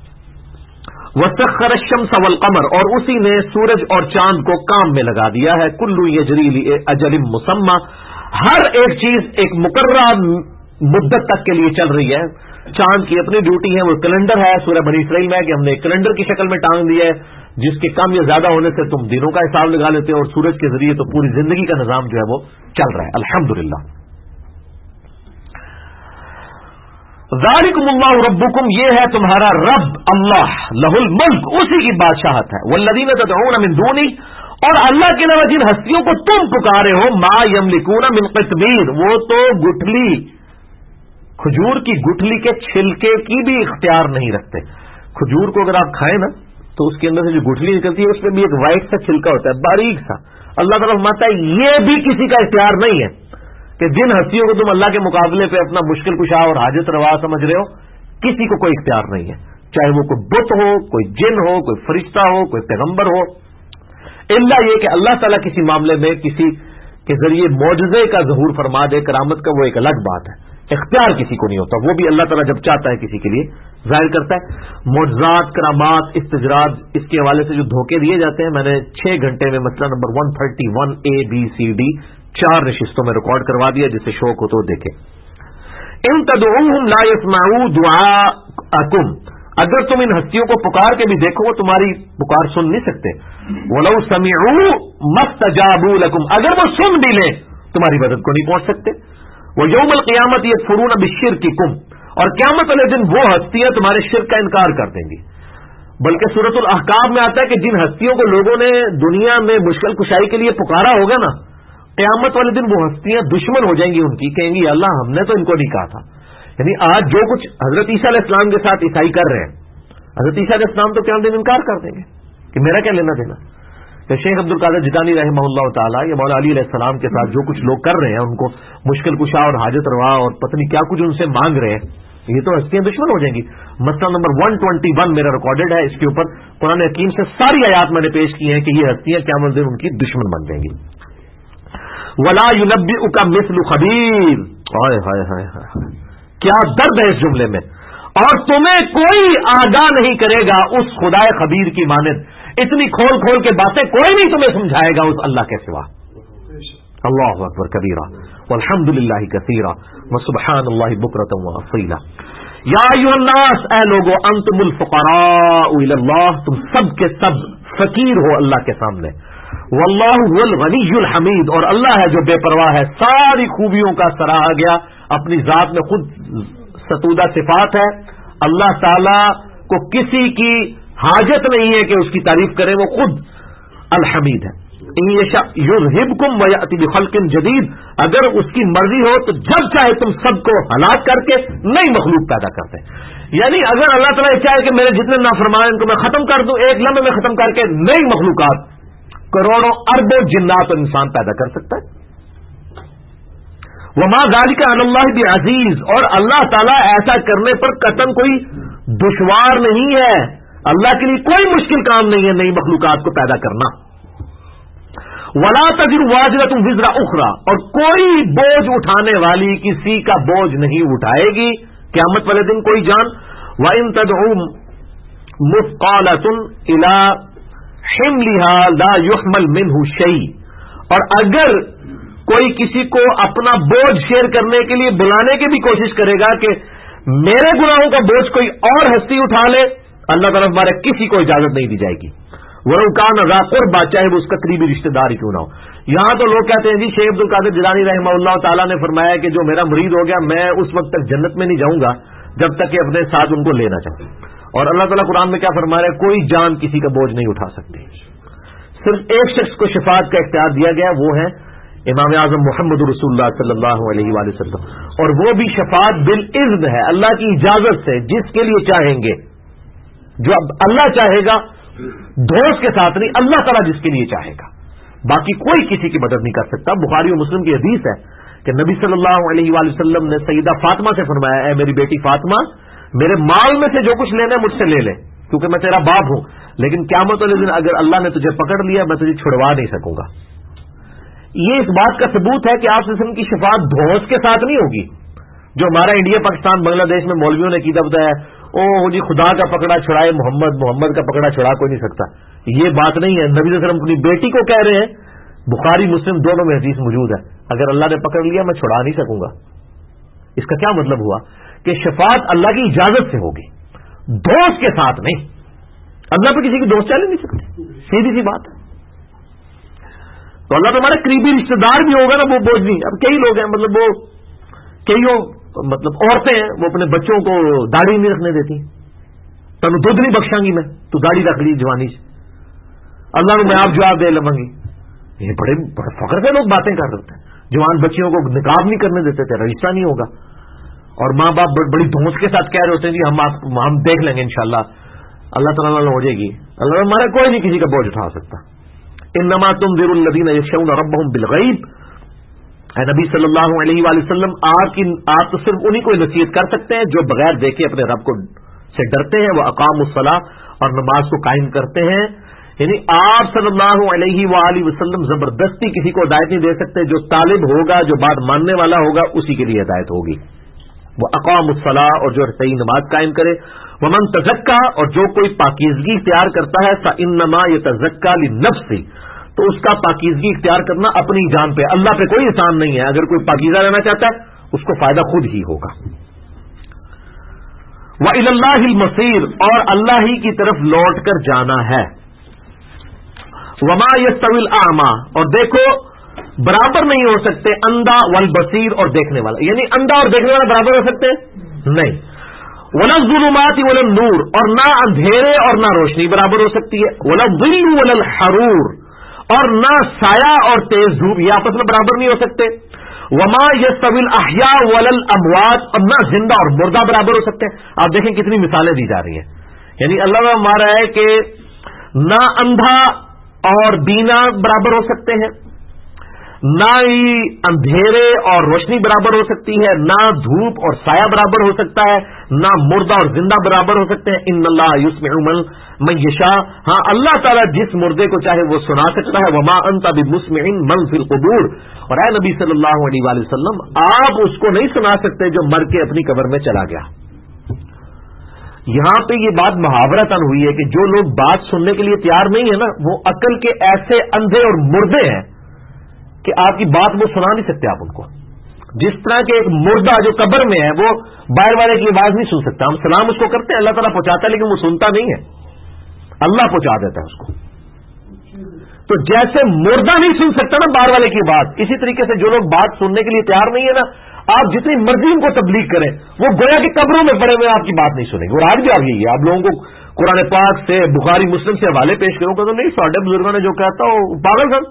وسخر الشمس والقمر، اور اسی نے سورج اور چاند کو کام میں لگا دیا ہے. کل یجری لاجل مسمى، ہر ایک چیز ایک مقررہ مدت تک کے لیے چل رہی ہے. چاند کی اپنی ڈیوٹی ہے، وہ کیلنڈر ہے. سورہ بنی اسرائیل میں ہے کہ ہم نے کیلنڈر کی شکل میں ٹانگ دیا ہے جس کے کم یا زیادہ ہونے سے تم دنوں کا حساب لگا لیتے ہو، اور سورج کے ذریعے تو پوری زندگی کا نظام جو ہے وہ چل رہا ہے. الحمدللہ. ذالکم اللہ ربکم، یہ ہے تمہارا رب اللہ. لہ الملک، اسی کی بادشاہت ہے. والذین تدعون من دونہ، اور اللہ کے علاوہ جن ہستیوں کو تم پکارے ہو، ما یملکون من قطمیر، وہ تو گٹھلی، کھجور کی گٹھلی کے چھلکے کی بھی اختیار نہیں رکھتے. کھجور کو اگر آپ کھائیں نا تو اس کے اندر سے جو گٹھلی نکلتی ہے اس میں بھی ایک وائٹ سا چھلکا ہوتا ہے، باریک سا. اللہ تعالیٰ فرماتا ہے یہ بھی کسی کا اختیار نہیں ہے کہ جن ہستیوں کو تم اللہ کے مقابلے پہ اپنا مشکل کشا اور حاجت روا سمجھ رہے ہو، کسی کو کوئی اختیار نہیں ہے، چاہے وہ کوئی بت ہو، کوئی جن ہو، کوئی فرشتہ ہو، کوئی پیغمبر ہو، الا یہ کہ اللہ تعالیٰ کسی معاملے میں کسی کے ذریعے معجزے کا ظہور فرما دے، کرامت کا، وہ ایک الگ بات ہے. اختیار کسی کو نہیں ہوتا، وہ بھی اللہ تعالیٰ جب چاہتا ہے کسی کے لیے ظاہر کرتا ہے. معجزات، کرامات، استجراد، اس کے حوالے سے جو دھوکے دیے جاتے ہیں، میں نے 6 گھنٹے میں مسئلہ نمبر 131 A B C D 4 نشستوں میں ریکارڈ کروا دیا، جسے شوق ہو تو دیکھیں. ان تدعوہم لا یسمعوا دعاءکم، اگر تم ان ہستیوں کو پکار کے بھی دیکھو وہ تمہاری پکار سن نہیں سکتے. ولو سمعوا ما استجابوا لکم، اگر وہ سن بھی لیں تمہاری مدد کو نہیں پہنچ سکتے. وَيَوْمَ الْقِيَامَةِ يَكْفُرُونَ بِالشِّرْكِكُمْ، اور قیامت والے دن وہ ہستیاں تمہارے شرک کا انکار کر دیں گی. بلکہ سورۃ الاحقاف میں آتا ہے کہ جن ہستیوں کو لوگوں نے دنیا میں مشکل کشائی کے لیے پکارا ہوگا نا، قیامت والے دن وہ ہستیاں دشمن ہو جائیں گی ان کی، کہیں گی اللہ ہم نے تو ان کو نہیں کہا تھا. یعنی آج جو کچھ حضرت عیسیٰ علیہ السلام کے ساتھ عیسائی کر رہے ہیں، حضرت عیسیٰ علیہ السلام تو قیامت دن انکار کر دیں گے کہ میرا کیا لینا دینا. کہ شیخ عبد القادر جیلانی رحمہ اللہ تعالیٰ یا مولا علی علیہ السلام کے ساتھ جو کچھ لوگ کر رہے ہیں، ان کو مشکل کشا اور حاجت روا اور پتہ نہیں کیا کچھ ان سے مانگ رہے ہیں، یہ تو ہستیاں دشمن ہو جائیں گی. مسئلہ نمبر 121 میرا ریکارڈڈ ہے، اس کے اوپر قرآن حکیم سے ساری آیات میں نے پیش کی ہیں کہ یہ ہستیاں قیامت دن ان کی دشمن بن جائیں گی. ولا ينبئك مثل خبیر، ہائے ہائے ہائے ہائے، کیا درد ہے اس جملے میں. اور تمہیں کوئی آگاہ نہیں کرے گا اس خدائے خبیر کی مانند، اتنی کھول کھول کے باتیں کوئی نہیں تمہیں سمجھائے گا اس اللہ کے سوا. اللہ اکبر کبیرہ والحمد للہ کثیرہ وسبحان اللہ بکرۃ واصیلا. یا ایھا الناس، اے لوگو، انتم الفقراء الی اللہ، تم سب کے سب فقیر ہو اللہ کے سامنے. واللہ هو الغنی الحمید، اور اللہ ہے جو بے پرواہ ہے، ساری خوبیوں کا سراہا گیا، اپنی ذات میں خود ستودہ صفات ہے. اللہ تعالی کو کسی کی حاجت نہیں ہے کہ اس کی تعریف کرے، وہ خود الحمید ہے. ان یشاء یذھبکم ویأتی بخلق جدید، اگر اس کی مرضی ہو تو جب چاہے تم سب کو ہلاک کر کے نئی مخلوق پیدا کرتے ہیں. یعنی اگر اللہ تعالیٰ چاہے کہ میرے جتنے نافرمان ان کو میں ختم کر دوں، ایک لمحے میں ختم کر کے نئی مخلوقات، کروڑوں اربوں جنات اور انسان پیدا کر سکتا ہے. وما ذالک علی اللہ بعزیز، اور اللہ تعالیٰ ایسا کرنے پر قطعاً کوئی دشوار نہیں ہے، اللہ کے لیے کوئی مشکل کام نہیں ہے نئی مخلوقات کو پیدا کرنا. ولا تزر وازرۃ وزر اخرى، اور کوئی بوجھ اٹھانے والی کسی کا بوجھ نہیں اٹھائے گی قیامت والے دن کوئی جان. وان تدعو مثقالۃ الی حملها لا يحمل منه شيء، اور اگر کوئی کسی کو اپنا بوجھ شیئر کرنے کے لیے بلانے کی بھی کوشش کرے گا کہ میرے گناہوں کا بوجھ کوئی اور ہستی اٹھا لے، اللہ تعالیٰ ہمارے کسی کو اجازت نہیں دی جائے گی. وَلَوْ كَانَ ذَا قُرْبَىٰ، چاہے وہ اس کا قریبی رشتہ دار ہی کیوں نہ ہو. یہاں تو لوگ کہتے ہیں جی شیخ عبد القادر جیلانی رحمہ اللہ تعالیٰ نے فرمایا کہ جو میرا مرید ہو گیا میں اس وقت تک جنت میں نہیں جاؤں گا جب تک کہ اپنے ساتھ ان کو لینا چاہوں. اور اللہ تعالیٰ قرآن میں کیا فرما رہا ہے، کوئی جان کسی کا بوجھ نہیں اٹھا سکتی. صرف ایک شخص کو شفاعت کا اختیار دیا گیا، وہ ہے امام اعظم محمد رسول اللہ صلی اللہ علیہ وآلہ وسلم، اور وہ بھی شفاعت بالاذن ہے، اللہ کی اجازت سے، جس کے لیے چاہیں گے، جو اب اللہ چاہے گا، دوست کے ساتھ نہیں، اللہ تعالیٰ جس کے لیے چاہے گا، باقی کوئی کسی کی مدد نہیں کر سکتا. بخاری و مسلم کی حدیث ہے کہ نبی صلی اللہ علیہ وآلہ وسلم نے سیدہ فاطمہ سے فرمایا، اے میری بیٹی فاطمہ، میرے مال میں سے جو کچھ لینا ہے مجھ سے لے لے، کیونکہ میں تیرا باپ ہوں، لیکن قیامت والے دن اگر اللہ نے تجھے پکڑ لیا میں تجھے چھڑوا نہیں سکوں گا. یہ اس بات کا ثبوت ہے کہ آپ قسم کی شفاعت دھوس کے ساتھ نہیں ہوگی، جو ہمارا انڈیا پاکستان بنگلہ دیش میں مولویوں نے عقیدہ بتایا ہے، او جی خدا کا پکڑا چھڑائے محمد، محمد کا پکڑا چھڑا کوئی نہیں سکتا. یہ بات نہیں ہے. نبی صلی اللہ علیہ وسلم اپنی بیٹی کو کہہ رہے ہیں، بخاری مسلم دونوں میں حدیث موجود ہے، اگر اللہ نے پکڑ لیا میں چھڑا نہیں سکوں گا. اس کا کیا مطلب ہوا کہ شفاعت اللہ کی اجازت سے ہوگی، دوست کے ساتھ نہیں. اللہ پہ کسی کی دوست چل نہیں سکتے، سیدھی سی بات ہے. تو اللہ تو ہمارے قریبی رشتہ دار بھی ہوگا نا، وہ بوجھ نہیں. اب کئی لوگ ہیں، مطلب وہ کئی عورتیں ہیں، وہ اپنے بچوں کو داڑھی نہیں رکھنے دیتی، تمہیں دودھ نہیں بخشاں گی میں، تو داڑھی رکھ لی جوانی سے، اللہ میں آپ جواب دے لوں گی. یہ بڑے فخر سے لوگ باتیں کر رہے ہیں. جوان بچیوں کو نقاب نہیں کرنے دیتے تھے، رشتہ نہیں ہوگا، اور ماں باپ بڑی دھوس کے ساتھ کہہ رہے ہوتے ہیں جی ہم دیکھ لیں گے انشاءاللہ، اللہ تعالیٰ ہو جائے گی. اللہ ہمارا کوئی نہیں کسی کا بوجھ اٹھا سکتا. انما تنذر الذین یخشون ربهم بالغیب، اے نبی صلی اللہ علیہ وآلہ وسلم، آپ تو صرف انہی کو نصیحت کر سکتے ہیں جو بغیر دیکھے اپنے رب کو سے ڈرتے ہیں، وہ اقاموا الصلاۃ، اور نماز کو قائم کرتے ہیں. یعنی آپ صلی اللہ علیہ وآلہ وسلم زبردستی کسی کو ہدایت نہیں دے سکتے، جو طالب ہوگا، جو بات ماننے والا ہوگا، اسی کے لیے ہدایت ہوگی. وہ اقام الصلاۃ، اور جو صحیح نماز قائم کرے. ومن تزکا، اور جو کوئی پاکیزگی اختیار کرتا ہے، فانما یتزکا لنفسہ، تو اس کا پاکیزگی اختیار کرنا اپنی جان پہ، اللہ پہ کوئی احسان نہیں ہے. اگر کوئی پاکیزہ رہنا چاہتا ہے اس کو فائدہ خود ہی ہوگا. وإلی اللہ المصیر، اور اللہ ہی کی طرف لوٹ کر جانا ہے. وما یستوی الاعمی، اور دیکھو برابر نہیں ہو سکتے اندھا والبصیر، اور دیکھنے والا. یعنی اندھا اور دیکھنے والا برابر ہو سکتے نہیں. ولا الظلمات ولا النور، اور نہ اندھیرے اور نہ روشنی برابر ہو سکتی ہے، ولا الظل ولا الحرور، اور نہ سایہ اور تیز دھوپ یہ آپس میں برابر نہیں ہو سکتے، وما یستوی الاحیاء ولا الاموات، اور نہ زندہ اور مردہ برابر ہو سکتے ہیں۔ آپ دیکھیں کتنی مثالیں دی جا رہی ہیں، یعنی اللہ نے ہمارا ہے کہ نہ اندھا اور بینا برابر ہو سکتے ہیں، نہ ہی اندھیرے اور روشنی برابر ہو سکتی ہے، نہ دھوپ اور سایہ برابر ہو سکتا ہے، نہ مردہ اور زندہ برابر ہو سکتے ہیں۔ ان اللہ یسمع من یشاء، ہاں اللہ تعالیٰ جس مردے کو چاہے وہ سنا سکتا ہے۔ وما انت بمسمع من فی القبور، اور اے نبی صلی اللہ علیہ وآلہ وسلم آپ اس کو نہیں سنا سکتے جو مر کے اپنی قبر میں چلا گیا۔ یہاں پہ یہ بات محاورتاً ہوئی ہے کہ جو لوگ بات سننے کے لیے تیار نہیں ہے نا، وہ عقل کے ایسے اندھے اور مردے ہیں کہ آپ کی بات وہ سنا نہیں سکتے آپ ان کو۔ جس طرح کہ ایک مردہ جو قبر میں ہے وہ باہر والے کی آواز نہیں سن سکتا، ہم سلام اس کو کرتے ہیں، اللہ تعالیٰ پہنچاتا ہے لیکن وہ سنتا نہیں ہے، اللہ پہنچا دیتا ہے اس کو۔ تو جیسے مردہ نہیں سن سکتا نا باہر والے کی بات، اسی طریقے سے جو لوگ بات سننے کے لیے تیار نہیں ہے نا، آپ جتنی مرضی ان کو تبلیغ کریں وہ گویا کہ قبروں میں پڑے ہوئے آپ کی بات نہیں سنیں گے۔ اور آج بھی آپ یہی ہے، آپ لوگوں کو قرآن پاک سے بخاری مسلم سے حوالے پیش کروں گا تو نہیں، ساڈے بزرگوں نے جو کہتا وہ پاگل تھا۔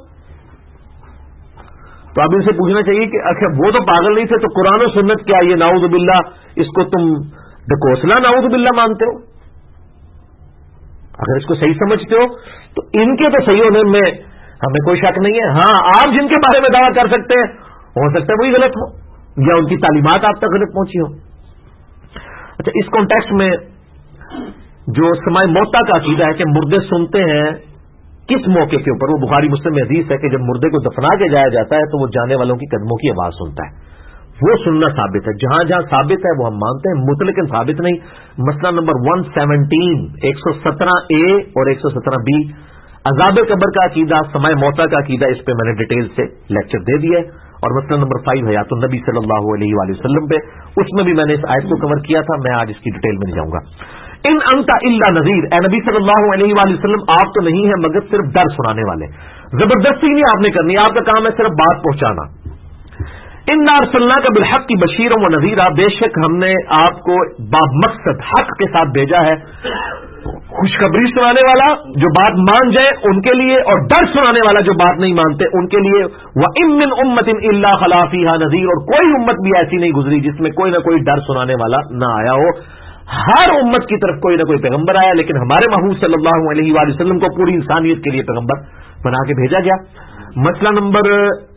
تو اب ان سے پوچھنا چاہیے کہ اچھا وہ تو پاگل نہیں تھے تو قرآن و سنت کیا یہ نعوذ باللہ اس کو تم ڈکوسلا نعوذ باللہ مانتے ہو؟ اگر اس کو صحیح سمجھتے ہو تو ان کے تو صحیح ہونے میں ہمیں کوئی شک نہیں ہے۔ ہاں آپ جن کے بارے میں دعویٰ کر سکتے ہیں ہو سکتا ہے وہی غلط ہو یا ان کی تعلیمات آپ تک غلط پہنچی ہو۔ اچھا اس کانٹیکسٹ میں جو سماع موتا کا عقیدہ ہے کہ مردے سنتے ہیں کس موقع کے اوپر، وہ بخاری مسلم میں حدیث ہے کہ جب مردے کو دفنا کے جایا جاتا ہے تو وہ جانے والوں کی قدموں کی آواز سنتا ہے، وہ سننا ثابت ہے۔ جہاں جہاں ثابت ہے وہ ہم مانتے ہیں، مطلقاً ثابت نہیں۔ مسئلہ نمبر 117 117A اور 117B عذاب قبر کا عقیدہ، سماع موتا کا عقیدہ، اس پہ میں نے ڈیٹیل سے لیکچر دے دیا ہے۔ اور مسئلہ نمبر 5 حیات النبی صلی اللہ علیہ وآلہ وسلم پہ، اس میں بھی میں نے اس آیت کو کور کیا تھا، میں آج اس کی ڈیٹیل میں نہیں جاؤں گا۔ ان انت الا نذیر، اے نبی صلی اللہ علیہ وآلہ وسلم آپ تو نہیں ہیں مگر صرف ڈر سنانے والے، زبردستی نہیں آپ نے کرنی، آپ کا کام ہے صرف بات پہنچانا۔ انا ارسلناک بالحق بشیرا ونذیرا، بے شک ہم نے آپ کو بامقصد حق کے ساتھ بھیجا ہے، خوشخبری سنانے والا جو بات مان جائے ان کے لیے، اور ڈر سنانے والا جو بات نہیں مانتے ان کے لیے۔ وَإِن مِّنْ أُمَّةٍ إِلَّا خَلَا فِيهَا نَذِيرٌ، اور کوئی امت بھی ایسی نہیں گزری جس میں کوئی نہ کوئی ڈر سنانے والا نہ آیا ہو۔ ہر امت کی طرف کوئی نہ کوئی پیغمبر آیا، لیکن ہمارے محبوب صلی اللہ علیہ وآلہ وسلم کو پوری انسانیت کے لیے پیغمبر بنا کے بھیجا گیا۔ مسئلہ نمبر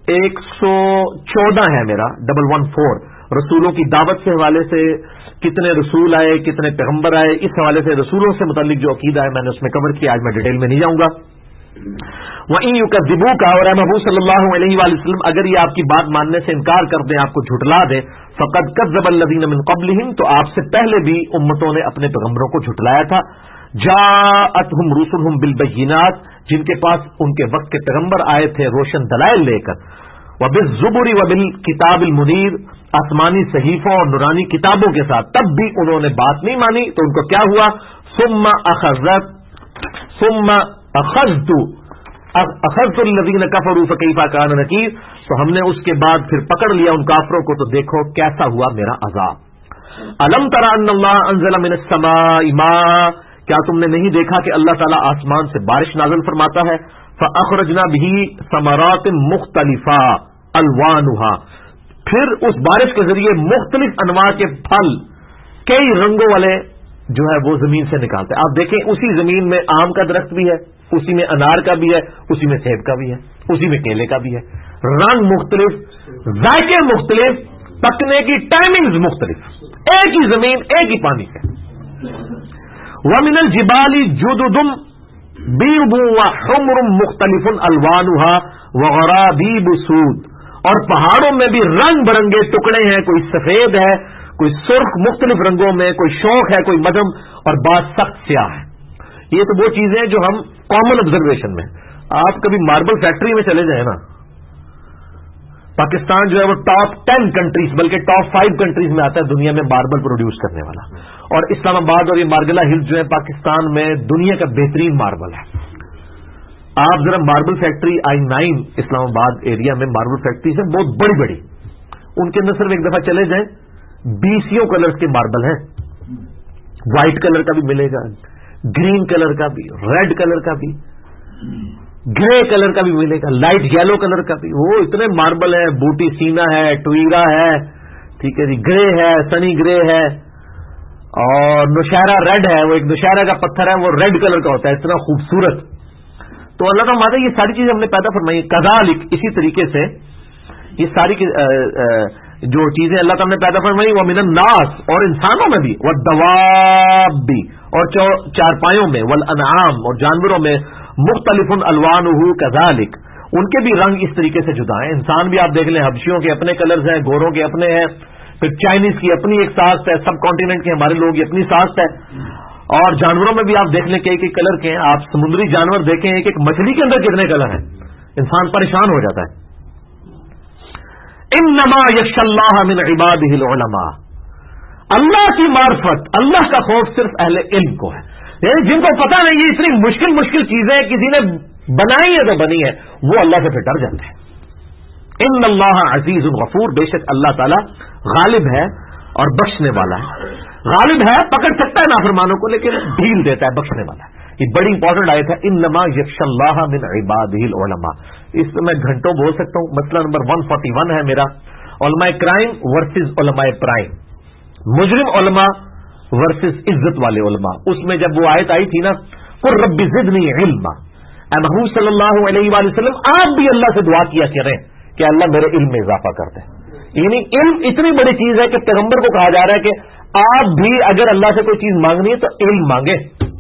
114 ہے میرا 114، رسولوں کی دعوت سے حوالے سے کتنے رسول آئے، کتنے پیغمبر آئے، اس حوالے سے رسولوں سے متعلق جو عقیدہ ہے میں نے اس میں کور کیا، آج میں ڈیٹیل میں نہیں جاؤں گا۔ وَإِن يُكَذِّبُوكَ، اور اے محبوب صلی اللہ علیہ وآلہ وسلم اگر یہ آپ کی بات ماننے سے انکار کر دیں، آپ کو جھٹلا دیں، فَقَدْ كَذَّبَ الَّذِينَ مِن قَبْلِهِمْ، تو آپ سے پہلے بھی امتوں نے اپنے پیغمبروں کو جھٹلایا تھا۔ جاءتهم رسلهم بالبينات، جن کے پاس ان کے وقت کے پیغمبر آئے تھے روشن دلائل لے کر، وبالزبر وبالکتاب المنیر، آسمانی صحیفوں اور نورانی کتابوں کے ساتھ، تب بھی انہوں نے بات نہیں مانی تو ان کو کیا ہوا؟ ثم اخذت الذین کفروا فکیف کان نکیر، تو ہم نے اس کے بعد پھر پکڑ لیا ان کافروں کو، تو دیکھو کیسا ہوا میرا عذاب۔ الم تر ان اللہ انزل من السماء ماء، کیا تم نے نہیں دیکھا کہ اللہ تعالیٰ آسمان سے بارش نازل فرماتا ہے؟ فاخرجنا به ثمرات مختلفہ الوانها، پھر اس بارش کے ذریعے مختلف انواع کے پھل کئی رنگوں والے جو ہے وہ زمین سے نکالتے ہیں۔ آپ دیکھیں اسی زمین میں آم کا درخت بھی ہے، اسی میں انار کا بھی ہے، اسی میں سیب کا بھی ہے، اسی میں کیلے کا بھی ہے، رنگ مختلف، ذائقے مختلف، پکنے کی ٹائمنگز مختلف، ایک ہی زمین ایک ہی پانی ہے۔ وَمِنَ الْجِبَالِ جُدُدٌ بِيضٌ وَحُمْرٌ مُخْتَلِفٌ أَلْوَانُهَا وَغَرَابِيبُ سُودٌ، اور پہاڑوں میں بھی رنگ برنگے ٹکڑے ہیں، کوئی سفید ہے، کوئی سرخ، مختلف رنگوں میں، کوئی شوخ ہے، کوئی مدھم، اور بعض سخت سیاہ ہے۔ یہ تو وہ چیزیں ہیں جو ہم کامن آبزرویشن میں، آپ کبھی ماربل فیکٹری میں چلے جائیں نا، پاکستان جو ہے وہ ٹاپ 10 کنٹریز بلکہ ٹاپ 5 کنٹریز میں آتا ہے دنیا میں ماربل پروڈیوس کرنے والا، اور اسلام آباد اور یہ مارگلا ہلز جو ہے پاکستان میں دنیا کا بہترین ماربل ہے۔ آپ ذرا ماربل فیکٹری I9 اسلام آباد ایریا میں ماربل فیکٹریز ہیں بہت بڑی بڑی، ان کے اندر صرف ایک دفعہ چلے جائیں 20 کلرز کے ماربل ہیں، وائٹ کلر کا بھی ملے گا، گرین کلر کا بھی، ریڈ کلر کا بھی، گرے کلر کا بھی ملے گا، لائٹ یلو کلر کا بھی. وہ اتنے ماربل ہے، بوٹی سینا ہے، ٹویرا ہے، ٹھیک ہے جی، گرے ہے، سنی گرے ہے، اور نوشہرہ ریڈ ہے. وہ ایک نوشہرہ کا پتھر ہے، وہ ریڈ کلر کا ہوتا ہے، اتنا خوبصورت. تو اللہ کا مانا یہ ساری چیزیں ہم نے پیدا فرمائی. کذالک، اسی طریقے سے یہ ساری جو چیزیں اللہ تعالیٰ نے پیدا فرمائی، وہ من الناس، اور انسانوں میں بھی، والدواب بھی، اور چارپایوں میں، والانعام، اور جانوروں میں، مختلف الوانہ کذالک، ان کے بھی رنگ اس طریقے سے جدا ہیں. انسان بھی آپ دیکھ لیں، حبشیوں کے اپنے کلرز ہیں، گوروں کے اپنے ہیں، پھر چائنیز کی اپنی ایک ساخت ہے، سب کانٹیننٹ کے ہمارے لوگ کی اپنی ساخت ہے. اور جانوروں میں بھی آپ دیکھ لیں کہ ایک ایک کلر کے ہیں. آپ سمندری جانور دیکھیں، ایک ایک مچھلی کے اندر کتنے کلر ہیں، انسان پریشان ہو جاتا ہے. انما یخشی اللہ من عبادہ العلماء، اللہ کی معرفت، اللہ کا خوف صرف اہل علم کو ہے. یعنی جن کو پتہ نہیں یہ اتنی مشکل چیزیں کسی نے بنائی ہے تو بنی ہے، وہ اللہ سے پھر ڈر جاتے ہیں. ان اللہ عزیز غفور، بے شک اللہ تعالی غالب ہے اور بخشنے والا ہے. غالب ہے، پکڑ سکتا ہے نافرمانوں کو، لیکن ڈھیل دیتا ہے، بخشنے والا ہے. یہ بڑی امپورٹنٹ آیت ہے، انما یخشی اللہ من عبادہ العلماء. اس میں میں گھنٹوں بول سکتا ہوں. مسئلہ نمبر 141 ہے میرا، علماء کرائم ورسز علماء پرائم، مجرم علماء ورسز عزت والے علماء. اس میں جب وہ آیت آئی تھی نا، قل رب زدنی علما، اے محمود صلی اللہ علیہ وآلہ وسلم آپ بھی اللہ سے دعا کیا کریں کہ اللہ میرے علم میں اضافہ کر دیں. یعنی علم اتنی بڑی چیز ہے کہ پیغمبر کو کہا جا رہا ہے کہ آپ بھی اگر اللہ سے کوئی چیز مانگنی ہے تو علم مانگے،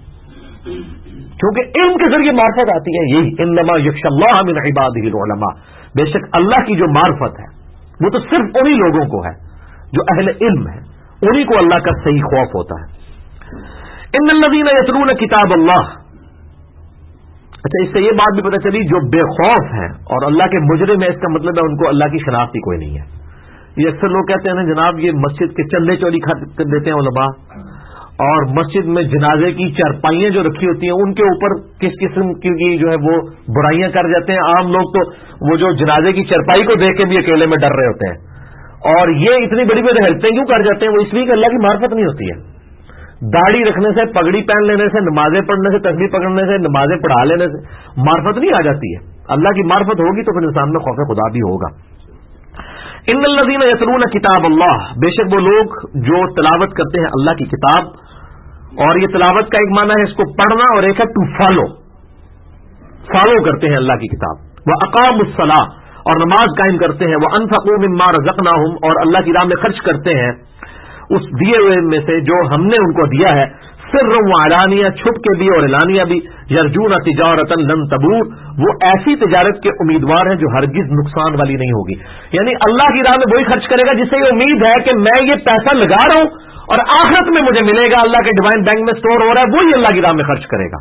کیونکہ علم کے ذریعے معرفت آتی ہے. یہی انما یخشی اللہ من عبادہ العلماء، بے شک اللہ کی جو معرفت ہے وہ تو صرف انہی لوگوں کو ہے جو اہل علم ہے، انہی کو اللہ کا صحیح خوف ہوتا ہے. ان الذین یتلون کتاب اللہ. اچھا، اس سے یہ بات بھی پتہ چلی، جو بے خوف ہیں اور اللہ کے مجرم ہیں، اس کا مطلب ہے ان کو اللہ کی شناخت ہی کوئی نہیں ہے. یہ اکثر لوگ کہتے ہیں نا جناب، یہ مسجد کے چندے چوری کر دیتے ہیں علماء، اور مسجد میں جنازے کی چارپائیاں جو رکھی ہوتی ہیں ان کے اوپر کس قسم کی جو ہے وہ برائیاں کر جاتے ہیں. عام لوگ تو وہ جو جنازے کی چارپائی کو دیکھ کے بھی اکیلے میں ڈر رہے ہوتے ہیں. اور یہ اتنی بڑی بڑی حرکتیں کیوں کر جاتے ہیں؟ وہ اس لیے کہ اللہ کی معرفت نہیں ہوتی ہے. داڑھی رکھنے سے، پگڑی پہن لینے سے، نمازیں پڑھنے سے، تسبیح پکڑنے سے، نمازیں پڑھا لینے سے معرفت نہیں آ جاتی ہے. اللہ کی معرفت ہوگی تو پھر انسان میں خوف خدا بھی ہوگا. ان الذین یتلون کتاب اللہ، بے شک وہ لوگ جو تلاوت کرتے ہیں اللہ کی کتاب. اور یہ تلاوت کا ایک معنی ہے اس کو پڑھنا، اور ایک ہے ٹو فالو کرتے ہیں اللہ کی کتاب. وَأَقَامُوا الصَّلَاةَ، اور نماز قائم کرتے ہیں. وَأَنفَقُوا مِمَّا رَزَقْنَاهُمْ، اور اللہ کی راہ میں خرچ کرتے ہیں اس دیے ہوئے میں سے جو ہم نے ان کو دیا ہے. سرًا وعلانیہ، چھپ کے بھی اور اعلانیہ بھی. یرجون تجارتا لن تبور، وہ ایسی تجارت کے امیدوار ہیں جو ہرگز نقصان والی نہیں ہوگی. یعنی اللہ کی راہ میں وہی خرچ کرے گا جس سے یہ امید ہے کہ میں یہ پیسہ لگا رہا ہوں اور آخرت میں مجھے ملے گا، اللہ کے ڈیوائن بینک میں اسٹور ہو رہا ہے، وہی اللہ کی راہ میں خرچ کرے گا.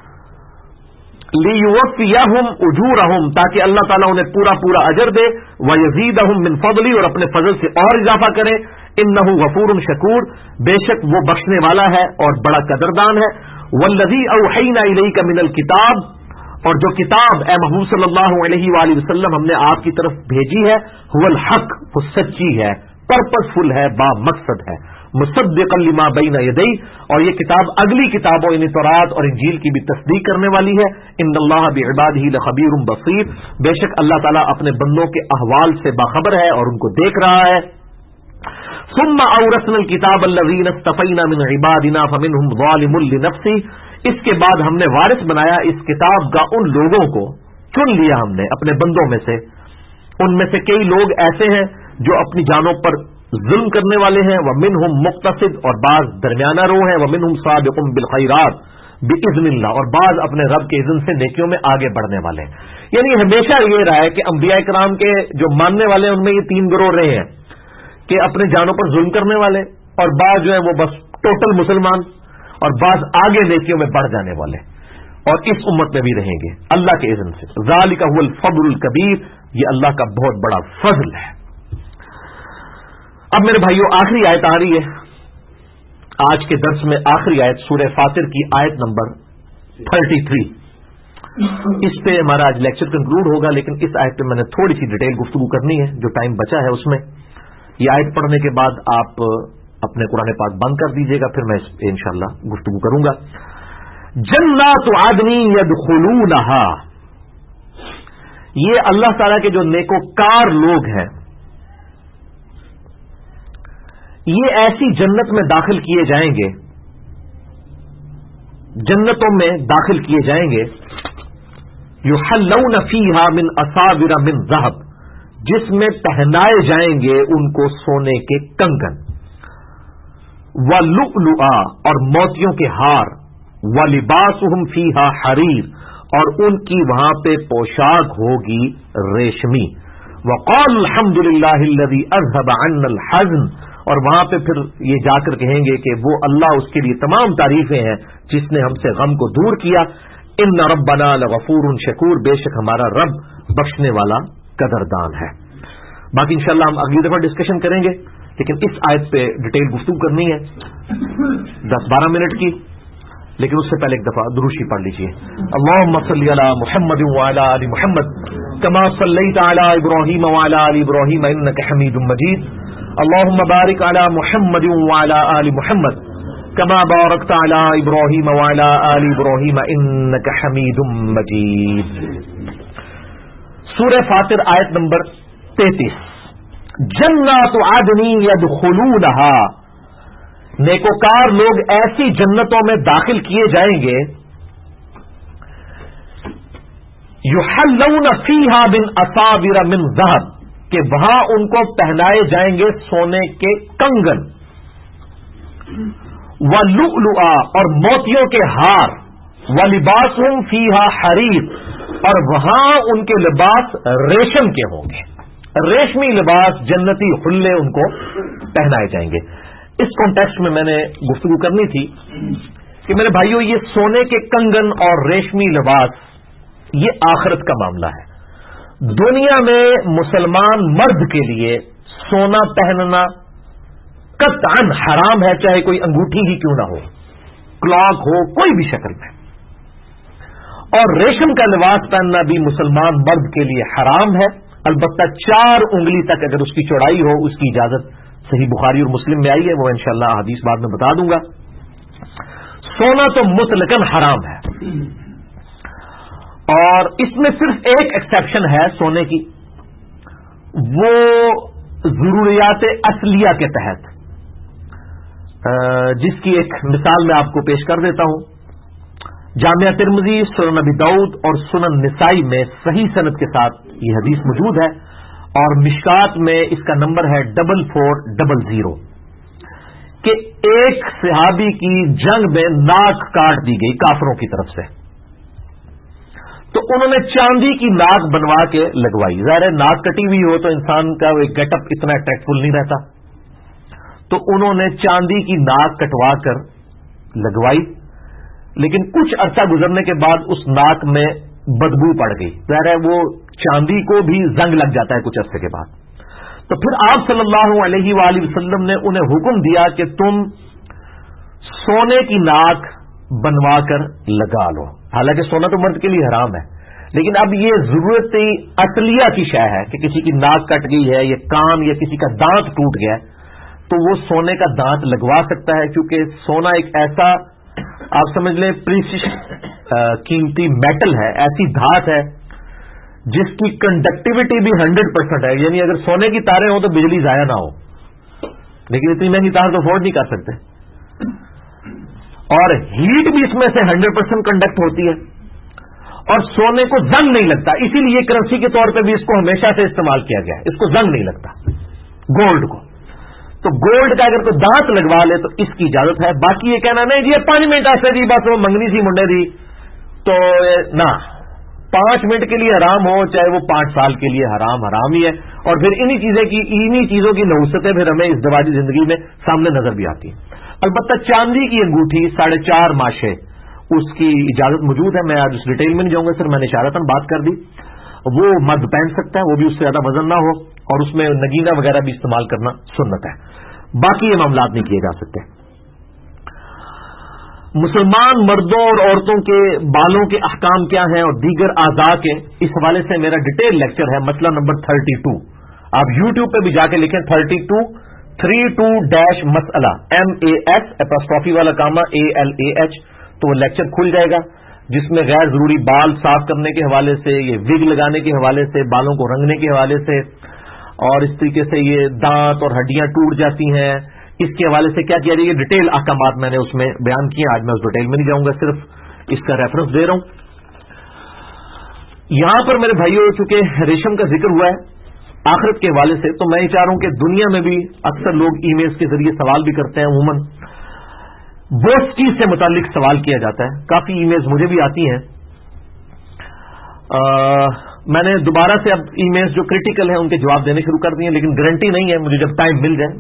لیوفیہم اجورہم، تاکہ اللہ تعالیٰ انہیں پورا اجر دے. ویزیدہم من فضلی، اور اپنے فضل سے اور اضافہ کرے. انہ غفور شکور، بے شک وہ بخشنے والا ہے اور بڑا قدردان ہے. والذی اوحینا الیک من الکتاب، اور جو کتاب اے محمود صلی اللہ علیہ وآلہ وسلم ہم نے آپ کی طرف بھیجی ہے، هو الحق، وہ سچی ہے، پرپز فل ہے، با مقصد ہے. مصدقا لما بین یدی، اور یہ کتاب اگلی کتابوں یعنی تورات اور انجیل کی بھی تصدیق کرنے والی ہے. ان اللہ بعبادہ لخبیر بصیر، بے شک اللہ تعالیٰ اپنے بندوں کے احوال سے باخبر ہے اور ان کو دیکھ رہا ہے. ثم اورثنا الکتاب الذین اصطفینا من عبادنا فمنهم ظالم لنفسہ، اس کے بعد ہم نے وارث بنایا اس کتاب کا ان لوگوں کو، چن لیا ہم نے اپنے بندوں میں سے. ان میں سے کئی لوگ ایسے ہیں جو اپنی جانوں پر ظلم کرنے والے ہیں. ومنہم مقتصد، اور بعض درمیانہ رو ہیں. ومنہم سابق بالخیرات باذن اللہ، اور بعض اپنے رب کے اذن سے نیکیوں میں آگے بڑھنے والے ہیں. یعنی ہمیشہ یہ رہا ہے کہ انبیاء کرام کے جو ماننے والے ہیں ان میں یہ تین گروہ رہے ہیں کہ اپنے جانوں پر ظلم کرنے والے، اور بعض جو ہیں وہ بس ٹوٹل مسلمان، اور بعض آگے نیکیوں میں بڑھ جانے والے، اور اس امت میں بھی رہیں گے اللہ کے اذن سے. ذالک هو الفضل الکبیر، یہ اللہ کا بہت بڑا فضل ہے. اب میرے بھائیوں آخری آیت آ رہی ہے آج کے درس میں، آخری آیت سورہ فاطر کی آیت نمبر 33. اس پہ ہمارا آج لیکچر کنکلوڈ ہوگا، لیکن اس آیت پہ میں نے تھوڑی سی ڈیٹیل گفتگو کرنی ہے جو ٹائم بچا ہے اس میں. یہ آیت پڑھنے کے بعد آپ اپنے قرآن پاک بند کر دیجیے گا، پھر میں اس پہ انشاءاللہ گفتگو کروں گا. جنات عدن یدخلونہا، یہ اللہ تعالیٰ کے جو نیکوکار لوگ ہیں یہ ایسی جنت میں داخل کیے جائیں گے، جنتوں میں داخل کیے جائیں گے، یحلون فیہا من اساور من ذہب، جس میں پہنائے جائیں گے ان کو سونے کے کنگن، وَلُؤْلُؤًا، اور موتیوں کے ہار، وَلِبَاسُهُمْ فِيهَا حَرِيرٌ، اور ان کی وہاں پہ پوشاک ہوگی ریشمی، وَقَالُوا الْحَمْدُ لِلَّهِ الَّذِي أَذْهَبَ عَنَّا الْحَزْنَ، اور وہاں پہ پھر یہ جا کر کہیں گے کہ وہ اللہ، اس کے لیے تمام تعریفیں ہیں جس نے ہم سے غم کو دور کیا. ان ربنا لغفور شکور، بے شک ہمارا رب بخشنے والا قدردان ہے. باقی انشاءاللہ ہم اگلی دفعہ ڈسکشن کریں گے، لیکن اس آیت پہ ڈیٹیل گفتگو کرنی ہے 10-12 منٹ کی، لیکن اس سے پہلے ایک دفعہ درود شریف پڑھ لیجیے. اللهم صل علی محمد وعلی آل محمد کما صلیت علی ابراہیم وعلی آل ابراہیم انک حمید مجید. اللهم بارک علی محمد وعلی آل محمد کما بارکت علی ابراہیم وعلی آل ابراہیم انک حمید مجید. سورہ فاطر آیت نمبر 33. جنات عدن یدخلونہا، نیکوکار لوگ ایسی جنتوں میں داخل کیے جائیں گے، یحلون فیہا من اساور من ذہب، کہ وہاں ان کو پہنائے جائیں گے سونے کے کنگن، وَلُؤْلُؤًا، اور موتیوں کے ہار، وَلِبَاسُهُمْ فِيهَا حَرِيرٌ، اور وہاں ان کے لباس ریشم کے ہوں گے، ریشمی لباس، جنتی حلے ان کو پہنائے جائیں گے. اس کانٹیکسٹ میں نے گفتگو کرنی تھی کہ میرے بھائیوں، یہ سونے کے کنگن اور ریشمی لباس یہ آخرت کا معاملہ ہے. دنیا میں مسلمان مرد کے لیے سونا پہننا قطعاً حرام ہے، چاہے کوئی انگوٹھی ہی کیوں نہ ہو، کلاک ہو، کوئی بھی شکل میں. اور ریشم کا لباس پہننا بھی مسلمان مرد کے لیے حرام ہے، البتہ 4 انگلی تک اگر اس کی چوڑائی ہو اس کی اجازت صحیح بخاری اور مسلم میں آئی ہے، وہ انشاءاللہ حدیث بعد میں بتا دوں گا. سونا تو مطلقاً حرام ہے، اور اس میں صرف ایک ایکسیپشن ہے سونے کی، وہ ضروریات اصلیہ کے تحت، جس کی ایک مثال میں آپ کو پیش کر دیتا ہوں. جامعہ ترمذی، سنن ابی داؤد اور سنن نسائی میں صحیح سند کے ساتھ یہ حدیث موجود ہے، اور مشکات میں اس کا نمبر ہے 4400 کہ ایک صحابی کی جنگ میں ناک کاٹ دی گئی کافروں کی طرف سے، تو انہوں نے چاندی کی ناک بنوا کے لگوائی. ظاہر ہے ناک کٹی ہوئی ہو تو انسان کا وہ گیٹ اپ اتنا اٹریکٹفل نہیں رہتا، تو انہوں نے چاندی کی ناک کٹوا کر لگوائی، لیکن کچھ عرصہ گزرنے کے بعد اس ناک میں بدبو پڑ گئی. ظاہر ہے وہ چاندی کو بھی زنگ لگ جاتا ہے کچھ عرصے کے بعد. تو پھر آپ صلی اللہ علیہ وآلہ وسلم نے انہیں حکم دیا کہ تم سونے کی ناک بنوا کر لگا لو. حالانکہ سونا تو مرد کے لیے حرام ہے، لیکن اب یہ ضرورت اصلیہ کی شے ہے کہ کسی کی ناک کٹ گئی ہے یا کان یا کسی کا دانت ٹوٹ گیا ہے تو وہ سونے کا دانت لگوا سکتا ہے، کیونکہ سونا ایک ایسا آپ سمجھ لیں پریشیس قیمتی میٹل ہے، ایسی دھات ہے جس کی کنڈکٹیوٹی بھی 100% ہے. یعنی اگر سونے کی تاریں ہوں تو بجلی ضائع نہ ہو، لیکن اتنی مہنگی تار تو افورڈ نہیں کر سکتے. اور ہیٹ بھی اس میں سے 100% کنڈکٹ ہوتی ہے، اور سونے کو زنگ نہیں لگتا، اسی لیے کرنسی کے طور پہ بھی اس کو ہمیشہ سے استعمال کیا گیا ہے. اس کو زنگ نہیں لگتا گولڈ کو. تو گولڈ کا اگر کوئی دانت لگوا لے تو اس کی اجازت ہے. باقی یہ کہنا نہیں جی 5 منٹ ایسے دی بس وہ منگنی سی منڈے دی تو نہ، 5 منٹ کے لیے حرام ہو چاہے وہ 5 سال کے لیے حرام ہی ہے. اور پھر انہی چیزوں کی نحوستیں پھر ہمیں اس دواجی زندگی میں سامنے نظر بھی آتی ہیں. البتہ چاندی کی انگوٹھی 4.5 ماشے اس کی اجازت موجود ہے. میں آج اس ڈیٹیل میں نہیں جاؤں گا، صرف میں نے اشارتاً بات کر دی. وہ مرد پہن سکتا ہے، وہ بھی اس سے زیادہ وزن نہ ہو، اور اس میں نگینہ وغیرہ بھی استعمال کرنا سنت ہے. باقی یہ معاملات نہیں کیے جا سکتے. مسلمان مردوں اور عورتوں کے بالوں کے احکام کیا ہیں اور دیگر اعضاء کے، اس حوالے سے میرا ڈیٹیل لیکچر ہے، مسئلہ نمبر 32. آپ یوٹیوب پہ بھی جا کے لکھیں 32 32- مسئلہ MAS والا کاما ALAH، تو وہ لیکچر کھل جائے گا جس میں غیر ضروری بال صاف کرنے کے حوالے سے، یہ وگ لگانے کے حوالے سے، بالوں کو رنگنے کے حوالے سے، اور اس طریقے سے یہ دانت اور ہڈیاں ٹوٹ جاتی ہیں، اس کے حوالے سے کیا کیا جائے، یہ ڈیٹیل احکامات میں نے اس میں بیان کیے. آج میں اس ڈیٹیل میں نہیں جاؤں گا، صرف اس کا ریفرنس دے رہا ہوں. یہاں پر میرے بھائیوں چونکہ ریشم کا ذکر ہوا ہے آخرت کے حوالے سے، تو میں یہ چاہ رہا ہوں کہ دنیا میں بھی اکثر لوگ ای میلز کے ذریعے سوال بھی کرتے ہیں. عموماً بوسکی سے متعلق سوال کیا جاتا ہے، کافی ای میلز مجھے بھی آتی ہیں. میں نے دوبارہ سے اب ای میلز جو کریٹیکل ہیں ان کے جواب دینے شروع کر دیے، لیکن گارنٹی نہیں ہے، مجھے جب ٹائم مل جائے.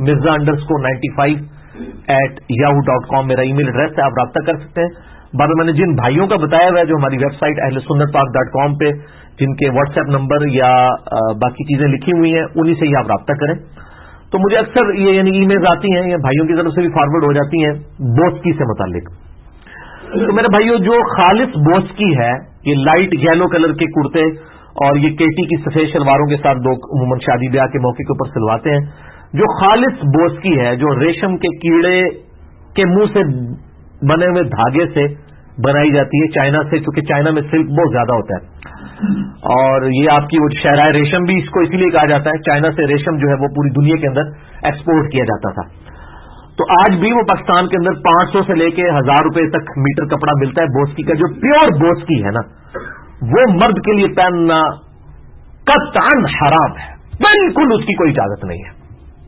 mirza_95@yahoo.com میرا ای میل ایڈریس ہے، آپ رابطہ کر سکتے ہیں. بعد میں نے جن بھائیوں کا بتایا ہوا ہے جو ہماری ویب سائٹ ahlesunnatpark.com پہ جن کے واٹس ایپ نمبر یا باقی چیزیں لکھی ہوئی ہیں، انہی سے ہی آپ رابطہ کریں. تو مجھے اکثر یہ یعنی ای میلز آتی ہیں یا بھائیوں کی طرف سے بھی فارورڈ ہو جاتی ہیں بوسکی سے متعلق. تو میرے بھائیوں جو خالص بوسکی ہے، یہ لائٹ یلو کلر کے کرتے اور یہ کیٹی کی سفید شلواروں کے ساتھ لوگ عموماً شادی بیاہ کے موقع کے اوپر سلواتے ہیں. جو خالص بوسکی ہے، جو ریشم کے کیڑے کے منہ سے بنے ہوئے دھاگے سے بنائی جاتی ہے چائنا سے، چونکہ چائنا میں سلک بہت زیادہ ہوتا ہے، اور یہ آپ کی وہ شہرائے ریشم بھی اس کو اسی لیے کہا جاتا ہے. چائنا سے ریشم جو ہے وہ پوری دنیا کے اندر ایکسپورٹ کیا جاتا تھا. تو آج بھی وہ پاکستان کے اندر 500 سے لے کے 1000 روپے تک میٹر کپڑا ملتا ہے بوسکی کا. جو پیور بوسکی ہے نا، وہ مرد کے لیے پہننا قطعاً حرام ہے، بالکل اس کی کوئی اجازت نہیں ہے،